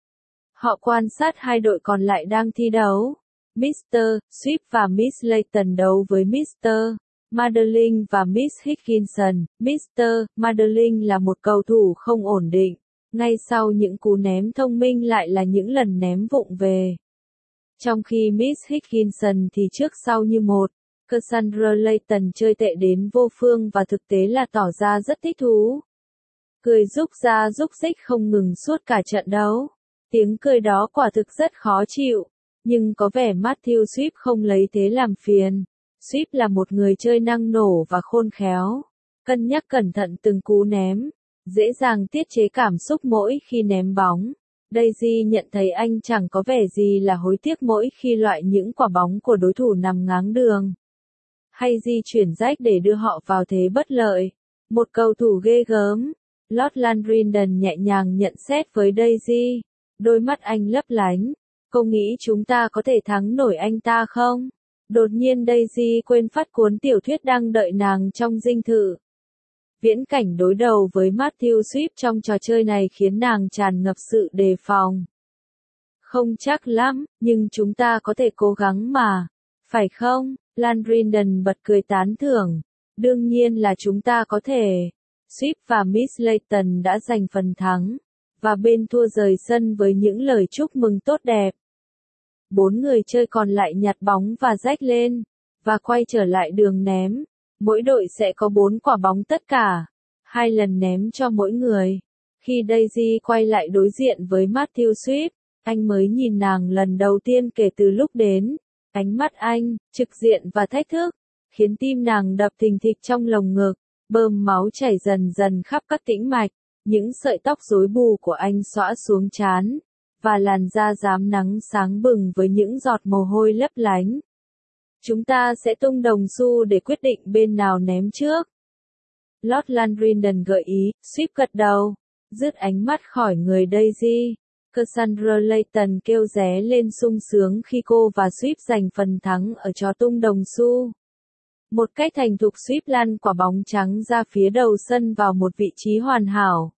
Họ quan sát hai đội còn lại đang thi đấu. Mr. Swift và Miss Layton đấu với Mr. Madeline và Miss Higginson. Mr. Madeline là một cầu thủ không ổn định. Ngay sau những cú ném thông minh lại là những lần ném vụng về. Trong khi Miss Higginson thì trước sau như một, Cassandra Layton chơi tệ đến vô phương và thực tế là tỏ ra rất thích thú. Cười rúc ra rúc rích không ngừng suốt cả trận đấu. Tiếng cười đó quả thực rất khó chịu, nhưng có vẻ Matthew Swift không lấy thế làm phiền. Swift là một người chơi năng nổ và khôn khéo, cân nhắc cẩn thận từng cú ném, dễ dàng tiết chế cảm xúc mỗi khi ném bóng. Daisy nhận thấy anh chẳng có vẻ gì là hối tiếc mỗi khi loại những quả bóng của đối thủ nằm ngáng đường, hay di chuyển rách để đưa họ vào thế bất lợi. Một cầu thủ ghê gớm. Lord Landrindon nhẹ nhàng nhận xét với Daisy. Đôi mắt anh lấp lánh. Cô nghĩ chúng ta có thể thắng nổi anh ta không? Đột nhiên Daisy quên phát cuốn tiểu thuyết đang đợi nàng trong dinh thự. Viễn cảnh đối đầu với Matthew Swift trong trò chơi này khiến nàng tràn ngập sự đề phòng. Không chắc lắm, nhưng chúng ta có thể cố gắng mà. Phải không? Landrindon bật cười tán thưởng. Đương nhiên là chúng ta có thể. Swift và Miss Layton đã giành phần thắng, và bên thua rời sân với những lời chúc mừng tốt đẹp. 4 người chơi còn lại nhặt bóng và rách lên, và quay trở lại đường ném. Mỗi đội sẽ có 4 quả bóng tất cả, 2 lần ném cho mỗi người. Khi Daisy quay lại đối diện với Matthew Swift, anh mới nhìn nàng lần đầu tiên kể từ lúc đến. Ánh mắt anh, trực diện và thách thức, khiến tim nàng đập thình thịch trong lồng ngực, bơm máu chảy dần dần khắp các tĩnh mạch. Những sợi tóc rối bù của anh xõa xuống trán, và làn da rám nắng sáng bừng với những giọt mồ hôi lấp lánh. Chúng ta sẽ tung đồng xu để quyết định bên nào ném trước. Lord Landrindon gợi ý. Swift gật đầu, dứt ánh mắt khỏi người Daisy. Cassandra Layton kêu ré lên sung sướng khi cô và Swift giành phần thắng ở trò tung đồng xu. Một cách thành thục Swift lăn quả bóng trắng ra phía đầu sân vào một vị trí hoàn hảo.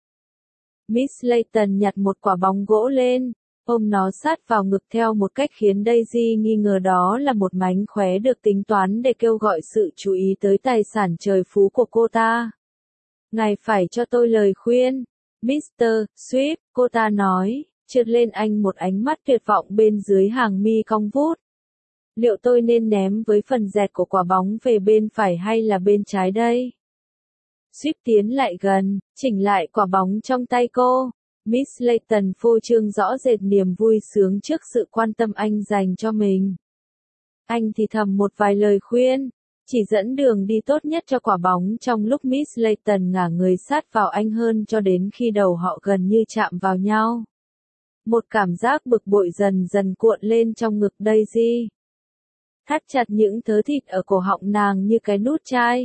Miss Layton nhặt một quả bóng gỗ lên, ôm nó sát vào ngực theo một cách khiến Daisy nghi ngờ đó là một mánh khóe được tính toán để kêu gọi sự chú ý tới tài sản trời phú của cô ta. Ngài phải cho tôi lời khuyên, Mr. Swift, cô ta nói, trượt lên anh một ánh mắt tuyệt vọng bên dưới hàng mi cong vút. Liệu tôi nên ném với phần dẹt của quả bóng về bên phải hay là bên trái đây? Swift tiến lại gần, chỉnh lại quả bóng trong tay cô. Miss Layton phô trương rõ rệt niềm vui sướng trước sự quan tâm anh dành cho mình. Anh thì thầm một vài lời khuyên, chỉ dẫn đường đi tốt nhất cho quả bóng trong lúc Miss Layton ngả người sát vào anh hơn cho đến khi đầu họ gần như chạm vào nhau. Một cảm giác bực bội dần dần cuộn lên trong ngực Daisy, thắt chặt những thớ thịt ở cổ họng nàng như cái nút chai.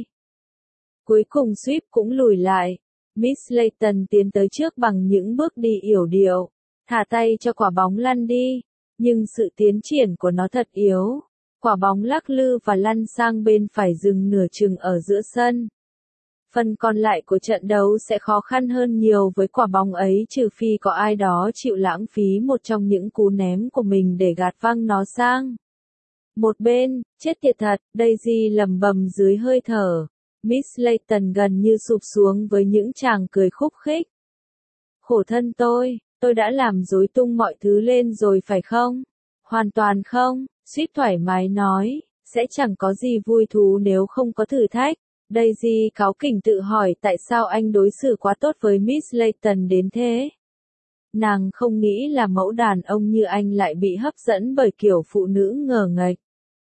Cuối cùng Swift cũng lùi lại. Miss Layton tiến tới trước bằng những bước đi yểu điệu, thả tay cho quả bóng lăn đi, nhưng sự tiến triển của nó thật yếu. Quả bóng lắc lư và lăn sang bên phải dừng nửa chừng ở giữa sân. Phần còn lại của trận đấu sẽ khó khăn hơn nhiều với quả bóng ấy trừ phi có ai đó chịu lãng phí một trong những cú ném của mình để gạt văng nó sang một bên. Chết tiệt thật, Daisy lẩm bẩm dưới hơi thở. Miss Layton gần như sụp xuống với những tràng cười khúc khích. Khổ thân tôi đã làm rối tung mọi thứ lên rồi phải không? Hoàn toàn không, Swift thoải mái nói, sẽ chẳng có gì vui thú nếu không có thử thách. Daisy cáu kỉnh tự hỏi tại sao anh đối xử quá tốt với Miss Layton đến thế. Nàng không nghĩ là mẫu đàn ông như anh lại bị hấp dẫn bởi kiểu phụ nữ ngờ nghệch.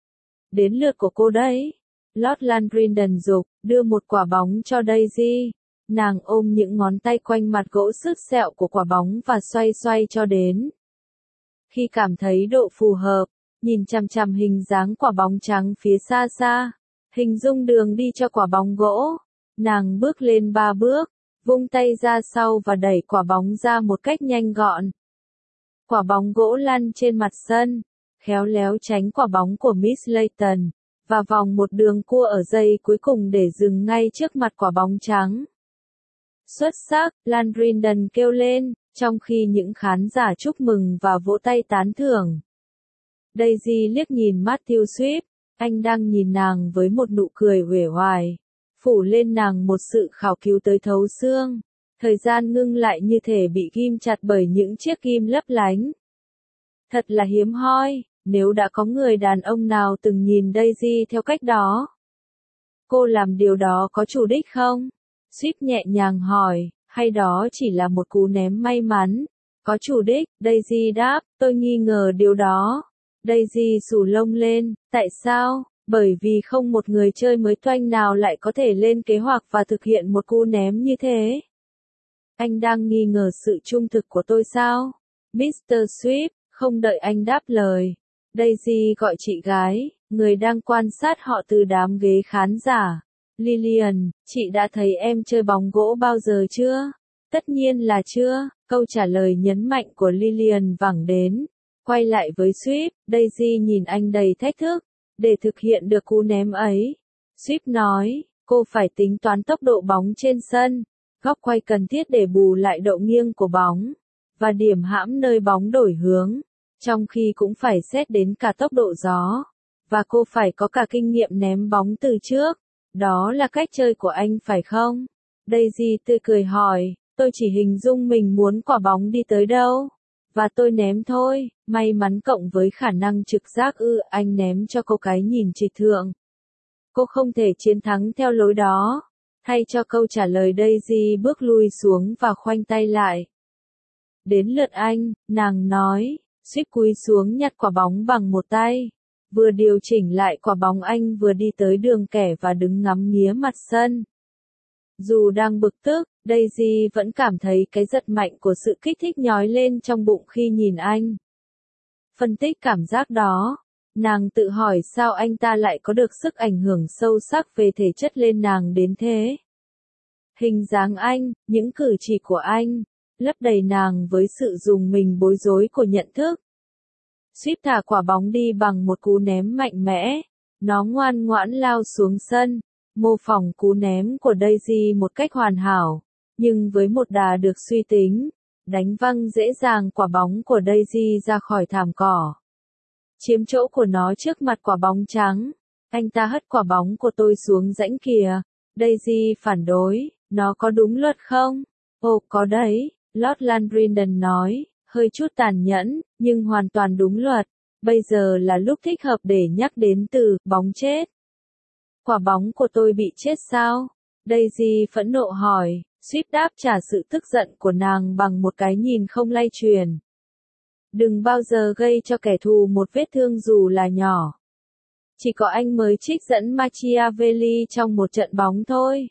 Đến lượt của cô đấy. Lord Landrindon dục, đưa một quả bóng cho Daisy. Nàng ôm những ngón tay quanh mặt gỗ sứt sẹo của quả bóng và xoay xoay cho đến khi cảm thấy độ phù hợp, nhìn chằm chằm hình dáng quả bóng trắng phía xa xa, hình dung đường đi cho quả bóng gỗ. Nàng bước lên 3 bước, vung tay ra sau và đẩy quả bóng ra một cách nhanh gọn. Quả bóng gỗ lăn trên mặt sân, khéo léo tránh quả bóng của Miss Layton, và vòng một đường cua ở giây cuối cùng để dừng ngay trước mặt quả bóng trắng. Xuất sắc, Landrindon kêu lên, trong khi những khán giả chúc mừng và vỗ tay tán thưởng. Daisy liếc nhìn Matthew Swift, anh đang nhìn nàng với một nụ cười uể oải, phủ lên nàng một sự khảo cứu tới thấu xương. Thời gian ngưng lại như thể bị ghim chặt bởi những chiếc ghim lấp lánh. Thật là hiếm hoi, nếu đã có người đàn ông nào từng nhìn Daisy theo cách đó. Cô làm điều đó có chủ đích không? Swift nhẹ nhàng hỏi, hay đó chỉ là một cú ném may mắn? Có chủ đích, Daisy đáp, tôi nghi ngờ điều đó. Daisy xù lông lên, tại sao? Bởi vì không một người chơi mới toanh nào lại có thể lên kế hoạch và thực hiện một cú ném như thế. Anh đang nghi ngờ sự trung thực của tôi sao? Mr. Swift, không đợi anh đáp lời. Daisy gọi chị gái, người đang quan sát họ từ đám ghế khán giả. Lillian, chị đã thấy em chơi bóng gỗ bao giờ chưa? Tất nhiên là chưa, câu trả lời nhấn mạnh của Lillian vẳng đến. Quay lại với Swift, Daisy nhìn anh đầy thách thức. Để thực hiện được cú ném ấy, Swift nói, cô phải tính toán tốc độ bóng trên sân, góc quay cần thiết để bù lại độ nghiêng của bóng, và điểm hãm nơi bóng đổi hướng, trong khi cũng phải xét đến cả tốc độ gió, và cô phải có cả kinh nghiệm ném bóng từ trước. Đó là cách chơi của anh phải không? Daisy tươi cười hỏi, tôi chỉ hình dung mình muốn quả bóng đi tới đâu. Và tôi ném thôi, may mắn cộng với khả năng trực giác anh ném cho cô cái nhìn trịch thượng. Cô không thể chiến thắng theo lối đó. Thay cho câu trả lời Daisy bước lui xuống và khoanh tay lại. Đến lượt anh, nàng nói, Swift cúi xuống nhặt quả bóng bằng một tay. Vừa điều chỉnh lại quả bóng anh vừa đi tới đường kẻ và đứng ngắm nghía mặt sân. Dù đang bực tức, Daisy vẫn cảm thấy cái giật mạnh của sự kích thích nhói lên trong bụng khi nhìn anh. Phân tích cảm giác đó, nàng tự hỏi sao anh ta lại có được sức ảnh hưởng sâu sắc về thể chất lên nàng đến thế. Hình dáng anh, những cử chỉ của anh, lấp đầy nàng với sự rùng mình bối rối của nhận thức. Swift thả quả bóng đi bằng một cú ném mạnh mẽ, nó ngoan ngoãn lao xuống sân, mô phỏng cú ném của Daisy một cách hoàn hảo, nhưng với một đà được suy tính, đánh văng dễ dàng quả bóng của Daisy ra khỏi thảm cỏ. Chiếm chỗ của nó trước mặt quả bóng trắng, anh ta hất quả bóng của tôi xuống rãnh kìa. Daisy phản đối, nó có đúng luật không? Ồ, có đấy, Lord Landrindon nói, hơi chút tàn nhẫn, nhưng hoàn toàn đúng luật. Bây giờ là lúc thích hợp để nhắc đến từ bóng chết. Quả bóng của tôi bị chết sao? Daisy phẫn nộ hỏi, Swift đáp trả sự tức giận của nàng bằng một cái nhìn không lay truyền. Đừng bao giờ gây cho kẻ thù một vết thương dù là nhỏ. Chỉ có anh mới trích dẫn Machiavelli trong một trận bóng thôi.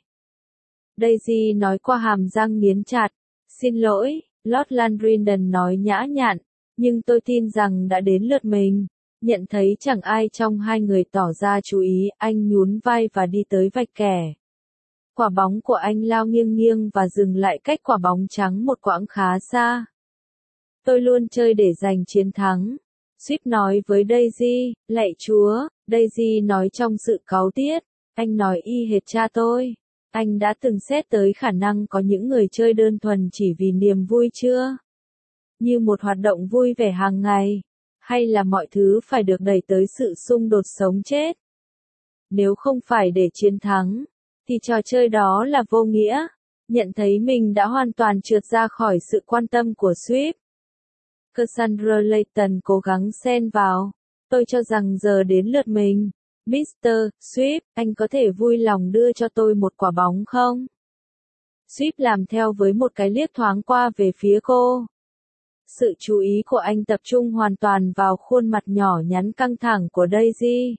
Daisy nói qua hàm răng nghiến chặt. Xin lỗi, Lord Landrindon nói nhã nhặn, nhưng tôi tin rằng đã đến lượt mình. Nhận thấy chẳng ai trong hai người tỏ ra chú ý, anh nhún vai và đi tới vạch kẻ. Quả bóng của anh lao nghiêng nghiêng và dừng lại cách quả bóng trắng một quãng khá xa. Tôi luôn chơi để giành chiến thắng. Swift nói với Daisy, lạy chúa, Daisy nói trong sự cáu tiết, anh nói y hệt cha tôi. Anh đã từng xét tới khả năng có những người chơi đơn thuần chỉ vì niềm vui chưa? Như một hoạt động vui vẻ hàng ngày, hay là mọi thứ phải được đẩy tới sự xung đột sống chết? Nếu không phải để chiến thắng, thì trò chơi đó là vô nghĩa. Nhận thấy mình đã hoàn toàn trượt ra khỏi sự quan tâm của Swift. Cassandra Layton cố gắng xen vào. Tôi cho rằng giờ đến lượt mình. Mr. Swift, anh có thể vui lòng đưa cho tôi một quả bóng không? Swift làm theo với một cái liếc thoáng qua về phía cô. Sự chú ý của anh tập trung hoàn toàn vào khuôn mặt nhỏ nhắn căng thẳng của Daisy.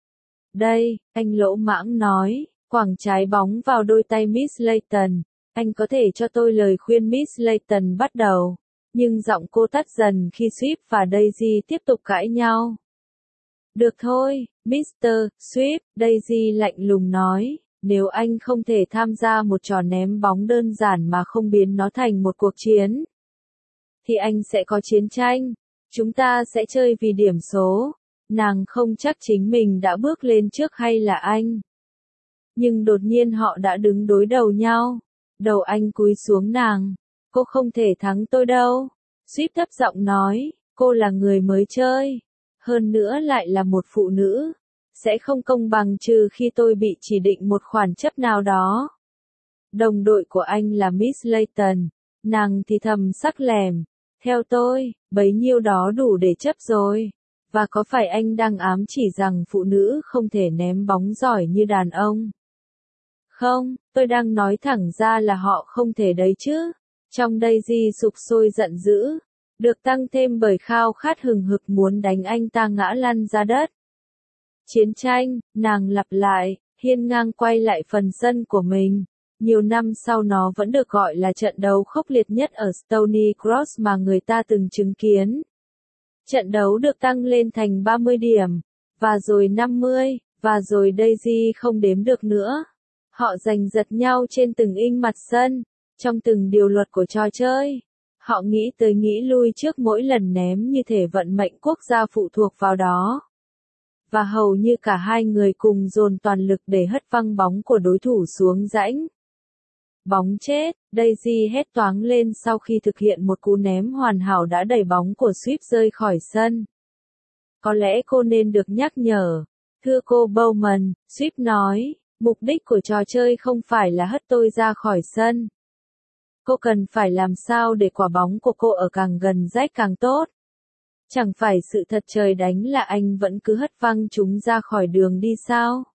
Đây, anh lỗ mãng nói, quẳng trái bóng vào đôi tay Miss Layton. Anh có thể cho tôi lời khuyên Miss Layton bắt đầu. Nhưng giọng cô tắt dần khi Swift và Daisy tiếp tục cãi nhau. Được thôi, Mr. Swift, Daisy lạnh lùng nói, nếu anh không thể tham gia một trò ném bóng đơn giản mà không biến nó thành một cuộc chiến, thì anh sẽ có chiến tranh. Chúng ta sẽ chơi vì điểm số. Nàng không chắc chính mình đã bước lên trước hay là anh. Nhưng đột nhiên họ đã đứng đối đầu nhau. Đầu anh cúi xuống nàng. Cô không thể thắng tôi đâu. Swift thấp giọng nói, cô là người mới chơi. Hơn nữa lại là một phụ nữ. Sẽ không công bằng trừ khi tôi bị chỉ định một khoản chấp nào đó. Đồng đội của anh là Miss Layton. Nàng thì thầm sắc lẻm. Theo tôi, bấy nhiêu đó đủ để chấp rồi. Và có phải anh đang ám chỉ rằng phụ nữ không thể ném bóng giỏi như đàn ông? Không, tôi đang nói thẳng ra là họ không thể đấy chứ. Trong Daisy sục sôi giận dữ, được tăng thêm bởi khao khát hừng hực muốn đánh anh ta ngã lăn ra đất. Chiến tranh, nàng lặp lại, hiên ngang quay lại phần sân của mình. Nhiều năm sau nó vẫn được gọi là trận đấu khốc liệt nhất ở Stony Cross mà người ta từng chứng kiến. Trận đấu được tăng lên thành 30 điểm, và rồi 50, và rồi Daisy không đếm được nữa. Họ giành giật nhau trên từng inch mặt sân, trong từng điều luật của trò chơi. Họ nghĩ tới nghĩ lui trước mỗi lần ném như thể vận mệnh quốc gia phụ thuộc vào đó. Và hầu như cả hai người cùng dồn toàn lực để hất văng bóng của đối thủ xuống rãnh. Bóng chết, Daisy hét toáng lên sau khi thực hiện một cú ném hoàn hảo đã đẩy bóng của Swift rơi khỏi sân. Có lẽ cô nên được nhắc nhở. Thưa cô Bowman, Swift nói, mục đích của trò chơi không phải là hất tôi ra khỏi sân. Cô cần phải làm sao để quả bóng của cô ở càng gần rách càng tốt. Chẳng phải sự thật trời đánh là anh vẫn cứ hất văng chúng ra khỏi đường đi sao?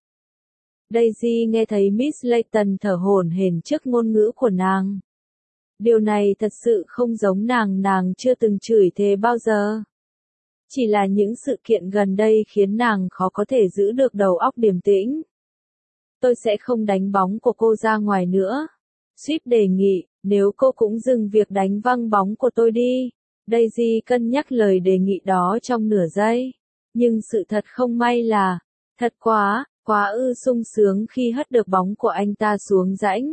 Daisy nghe thấy Miss Layton thở hổn hển trước ngôn ngữ của nàng. Điều này thật sự không giống nàng chưa từng chửi thề bao giờ. Chỉ là những sự kiện gần đây khiến nàng khó có thể giữ được đầu óc điềm tĩnh. Tôi sẽ không đánh bóng của cô ra ngoài nữa. Swift đề nghị, nếu cô cũng dừng việc đánh văng bóng của tôi đi. Daisy cân nhắc lời đề nghị đó trong nửa giây. Nhưng sự thật không may là, thật quá sung sướng khi hất được bóng của anh ta xuống rãnh.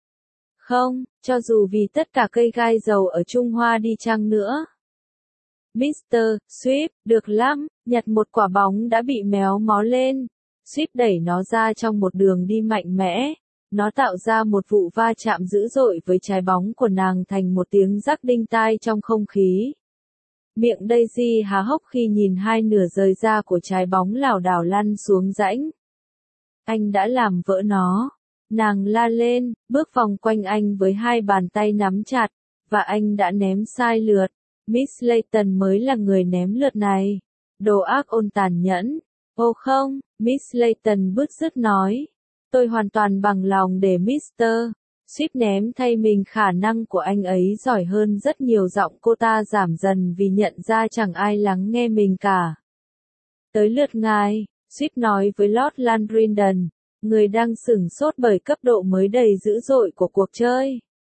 Không, cho dù vì tất cả cây gai dầu ở Trung Hoa đi chăng nữa. Mr. Swift, được lắm, nhặt một quả bóng đã bị méo mó lên. Swift đẩy nó ra trong một đường đi mạnh mẽ. Nó tạo ra một vụ va chạm dữ dội với trái bóng của nàng thành một tiếng rắc đinh tai trong không khí. Miệng Daisy há hốc khi nhìn hai nửa rời ra của trái bóng lảo đảo lăn xuống rãnh. Anh đã làm vỡ nó. Nàng la lên, bước vòng quanh anh với hai bàn tay nắm chặt, và anh đã ném sai lượt. Miss Layton mới là người ném lượt này. Đồ ác ôn tàn nhẫn. Ô không, Miss Layton bứt rứt nói. Tôi hoàn toàn bằng lòng để Mr. Swift ném thay mình, khả năng của anh ấy giỏi hơn rất nhiều. Giọng cô ta giảm dần vì nhận ra chẳng ai lắng nghe mình cả. Tới lượt ngài, Swift nói với Lord Landrindon, người đang sửng sốt bởi cấp độ mới đầy dữ dội của cuộc chơi.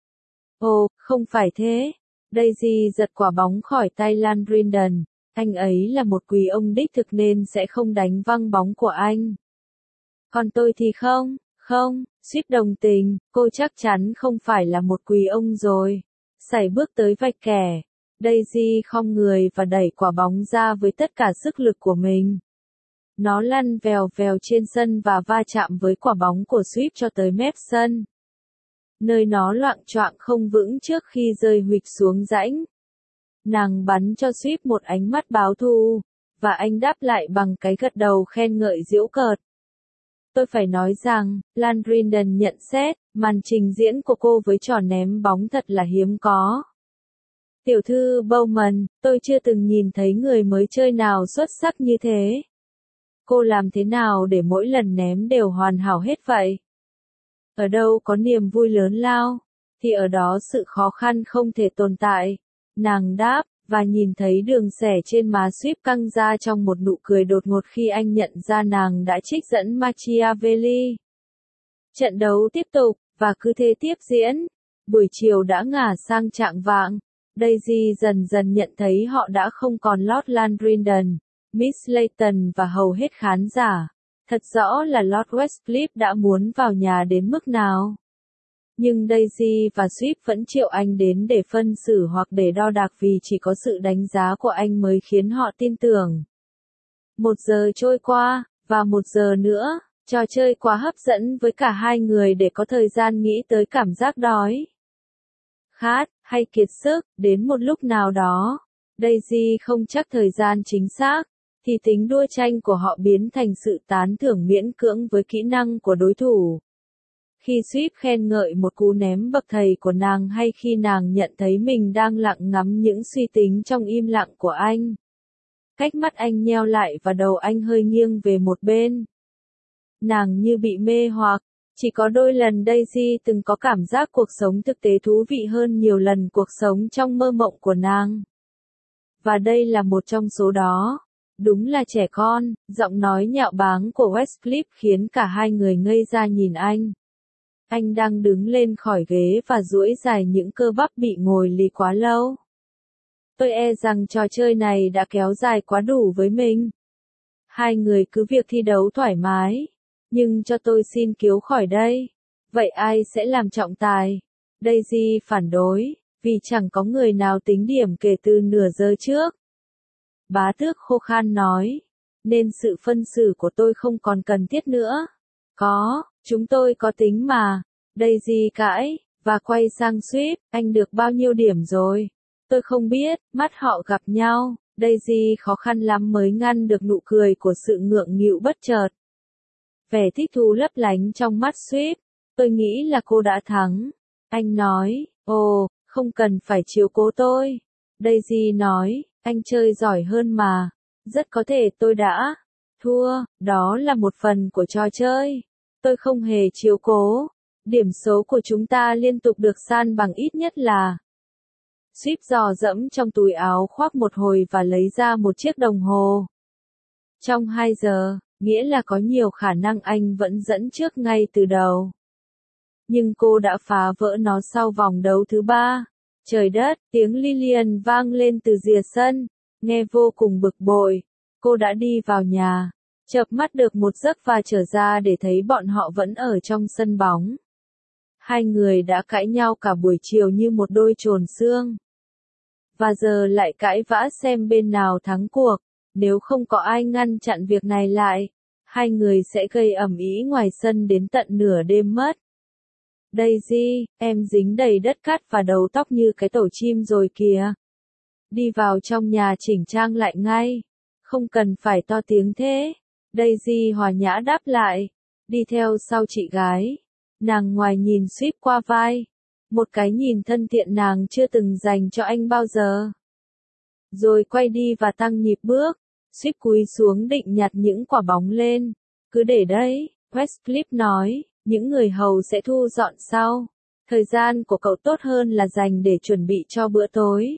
Ồ, không phải thế. Daisy giật quả bóng khỏi tay Landrindon, anh ấy là một quý ông đích thực nên sẽ không đánh văng bóng của anh. Còn tôi thì không, Swift đồng tình, cô chắc chắn không phải là một quý ông rồi. Sải bước tới vạch kẻ. Daisy khom người và đẩy quả bóng ra với tất cả sức lực của mình. Nó lăn vèo vèo trên sân và va chạm với quả bóng của Swift cho tới mép sân. Nơi nó loạng choạng không vững trước khi rơi huỵch xuống rãnh. Nàng bắn cho Swift một ánh mắt báo thù, và anh đáp lại bằng cái gật đầu khen ngợi giễu cợt. Tôi phải nói rằng, Landrindon nhận xét, màn trình diễn của cô với trò ném bóng thật là hiếm có. Tiểu thư Bowman, tôi chưa từng nhìn thấy người mới chơi nào xuất sắc như thế. Cô làm thế nào để mỗi lần ném đều hoàn hảo hết vậy? Ở đâu có niềm vui lớn lao, thì ở đó sự khó khăn không thể tồn tại. Nàng đáp, và nhìn thấy đường xẻ trên má Swift căng ra trong một nụ cười đột ngột khi anh nhận ra nàng đã trích dẫn Machiavelli. Trận đấu tiếp tục, và cứ thế tiếp diễn. Buổi chiều đã ngả sang chạng vạng. Daisy dần dần nhận thấy họ đã không còn Lord Landrindon, Miss Layton và hầu hết khán giả. Thật rõ là Lord Westcliff đã muốn vào nhà đến mức nào. Nhưng Daisy và Swift vẫn triệu anh đến để phân xử hoặc để đo đạc vì chỉ có sự đánh giá của anh mới khiến họ tin tưởng. 1 giờ trôi qua, và 1 giờ nữa, trò chơi quá hấp dẫn với cả hai người để có thời gian nghĩ tới cảm giác đói, khát, hay kiệt sức, đến một lúc nào đó. Daisy không chắc thời gian chính xác, thì tính đua tranh của họ biến thành sự tán thưởng miễn cưỡng với kỹ năng của đối thủ. Khi Swift khen ngợi một cú ném bậc thầy của nàng hay khi nàng nhận thấy mình đang lặng ngắm những suy tính trong im lặng của anh. Cách mắt anh nheo lại và đầu anh hơi nghiêng về một bên. Nàng như bị mê hoặc, chỉ có đôi lần Daisy từng có cảm giác cuộc sống thực tế thú vị hơn nhiều lần cuộc sống trong mơ mộng của nàng. Và đây là một trong số đó. Đúng là trẻ con, giọng nói nhạo báng của Westcliff khiến cả hai người ngây ra nhìn anh. Anh đang đứng lên khỏi ghế và duỗi dài những cơ bắp bị ngồi lì quá lâu. Tôi e rằng trò chơi này đã kéo dài quá đủ với mình. Hai người cứ việc thi đấu thoải mái. Nhưng cho tôi xin cứu khỏi đây. Vậy ai sẽ làm trọng tài? Daisy phản đối, vì chẳng có người nào tính điểm kể từ nửa giờ trước. Bá tước khô khan nói, nên sự phân xử của tôi không còn cần thiết nữa. Có, chúng tôi có tính mà. Daisy cãi, và quay sang Swift, anh được bao nhiêu điểm rồi? Tôi không biết, mắt họ gặp nhau, Daisy khó khăn lắm mới ngăn được nụ cười của sự ngượng nghịu bất chợt. Vẻ thích thú lấp lánh trong mắt Swift, tôi nghĩ là cô đã thắng. Anh nói, ồ, không cần phải chiếu cố tôi. Daisy nói, anh chơi giỏi hơn mà. Rất có thể tôi đã thua, đó là một phần của trò chơi. Tôi không hề chiếu cố. Điểm số của chúng ta liên tục được san bằng ít nhất là. Swift dò dẫm trong túi áo khoác một hồi và lấy ra một chiếc đồng hồ. Trong 2 giờ, nghĩa là có nhiều khả năng anh vẫn dẫn trước ngay từ đầu. Nhưng cô đã phá vỡ nó sau vòng đấu thứ 3. Trời đất, tiếng Lillian vang lên từ rìa sân, nghe vô cùng bực bội. Cô đã đi vào nhà, chợp mắt được một giấc và trở ra để thấy bọn họ vẫn ở trong sân bóng. Hai người đã cãi nhau cả buổi chiều như một đôi chồn xương. Và giờ lại cãi vã xem bên nào thắng cuộc. Nếu không có ai ngăn chặn việc này lại, hai người sẽ gây ầm ĩ ngoài sân đến tận nửa đêm mất. Daisy, em dính đầy đất cát và đầu tóc như cái tổ chim rồi kìa. Đi vào trong nhà chỉnh trang lại ngay. Không cần phải to tiếng thế. Daisy hòa nhã đáp lại. Đi theo sau chị gái. Nàng ngoài nhìn Swift qua vai. Một cái nhìn thân thiện nàng chưa từng dành cho anh bao giờ. Rồi quay đi và tăng nhịp bước. Swift cúi xuống định nhặt những quả bóng lên. Cứ để đấy, Westcliff nói, những người hầu sẽ thu dọn sau. Thời gian của cậu tốt hơn là dành để chuẩn bị cho bữa tối.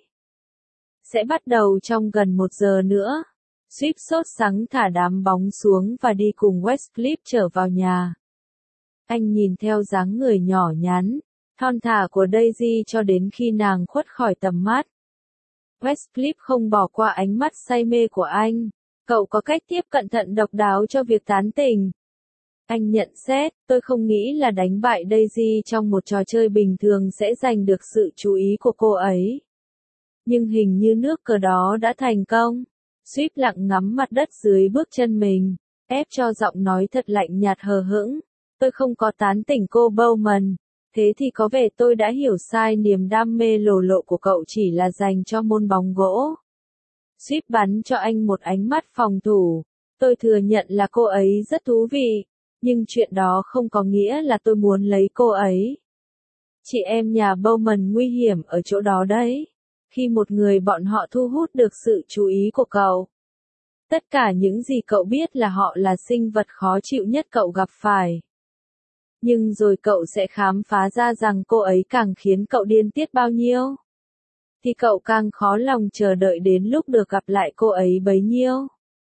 Sẽ bắt đầu trong gần 1 giờ nữa. Swift sốt sắng thả đám bóng xuống và đi cùng Westcliff trở vào nhà. Anh nhìn theo dáng người nhỏ nhắn, thon thả của Daisy cho đến khi nàng khuất khỏi tầm mắt. Westcliff không bỏ qua ánh mắt say mê của anh. Cậu có cách tiếp cận thận độc đáo cho việc tán tỉnh. Anh nhận xét, tôi không nghĩ là đánh bại Daisy trong một trò chơi bình thường sẽ giành được sự chú ý của cô ấy. Nhưng hình như nước cờ đó đã thành công. Swift lặng ngắm mặt đất dưới bước chân mình, ép cho giọng nói thật lạnh nhạt hờ hững. Tôi không có tán tỉnh cô Bowman. Thế thì có vẻ tôi đã hiểu sai, niềm đam mê lồ lộ của cậu chỉ là dành cho môn bóng gỗ. Swift bắn cho anh một ánh mắt phòng thủ. Tôi thừa nhận là cô ấy rất thú vị, nhưng chuyện đó không có nghĩa là tôi muốn lấy cô ấy. Chị em nhà Bowman nguy hiểm ở chỗ đó đấy. Khi một người bọn họ thu hút được sự chú ý của cậu. Tất cả những gì cậu biết là họ là sinh vật khó chịu nhất cậu gặp phải. Nhưng rồi cậu sẽ khám phá ra rằng cô ấy càng khiến cậu điên tiết bao nhiêu. Thì cậu càng khó lòng chờ đợi đến lúc được gặp lại cô ấy bấy nhiêu.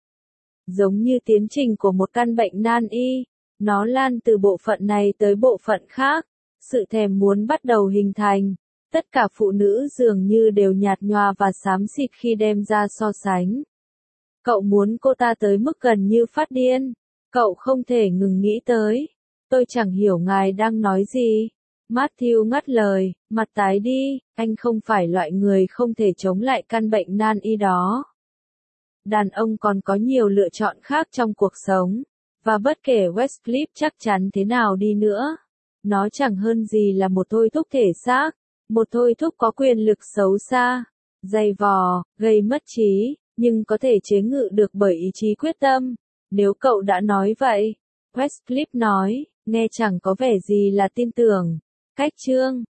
Giống như tiến trình của một căn bệnh nan y, nó lan từ bộ phận này tới bộ phận khác. Sự thèm muốn bắt đầu hình thành. Tất cả phụ nữ dường như đều nhạt nhòa và xám xịt khi đem ra so sánh. Cậu muốn cô ta tới mức gần như phát điên. Cậu không thể ngừng nghĩ tới. Tôi chẳng hiểu ngài đang nói gì. Matthew ngắt lời, mặt tái đi, anh không phải loại người không thể chống lại căn bệnh nan y đó. Đàn ông còn có nhiều lựa chọn khác trong cuộc sống, và bất kể Westcliff chắc chắn thế nào đi nữa, nó chẳng hơn gì là một thôi thúc thể xác, một thôi thúc có quyền lực xấu xa, dày vò, gây mất trí, nhưng có thể chế ngự được bởi ý chí quyết tâm. Nếu cậu đã nói vậy, Westcliff nói, nghe chẳng có vẻ gì là tin tưởng. Cách chương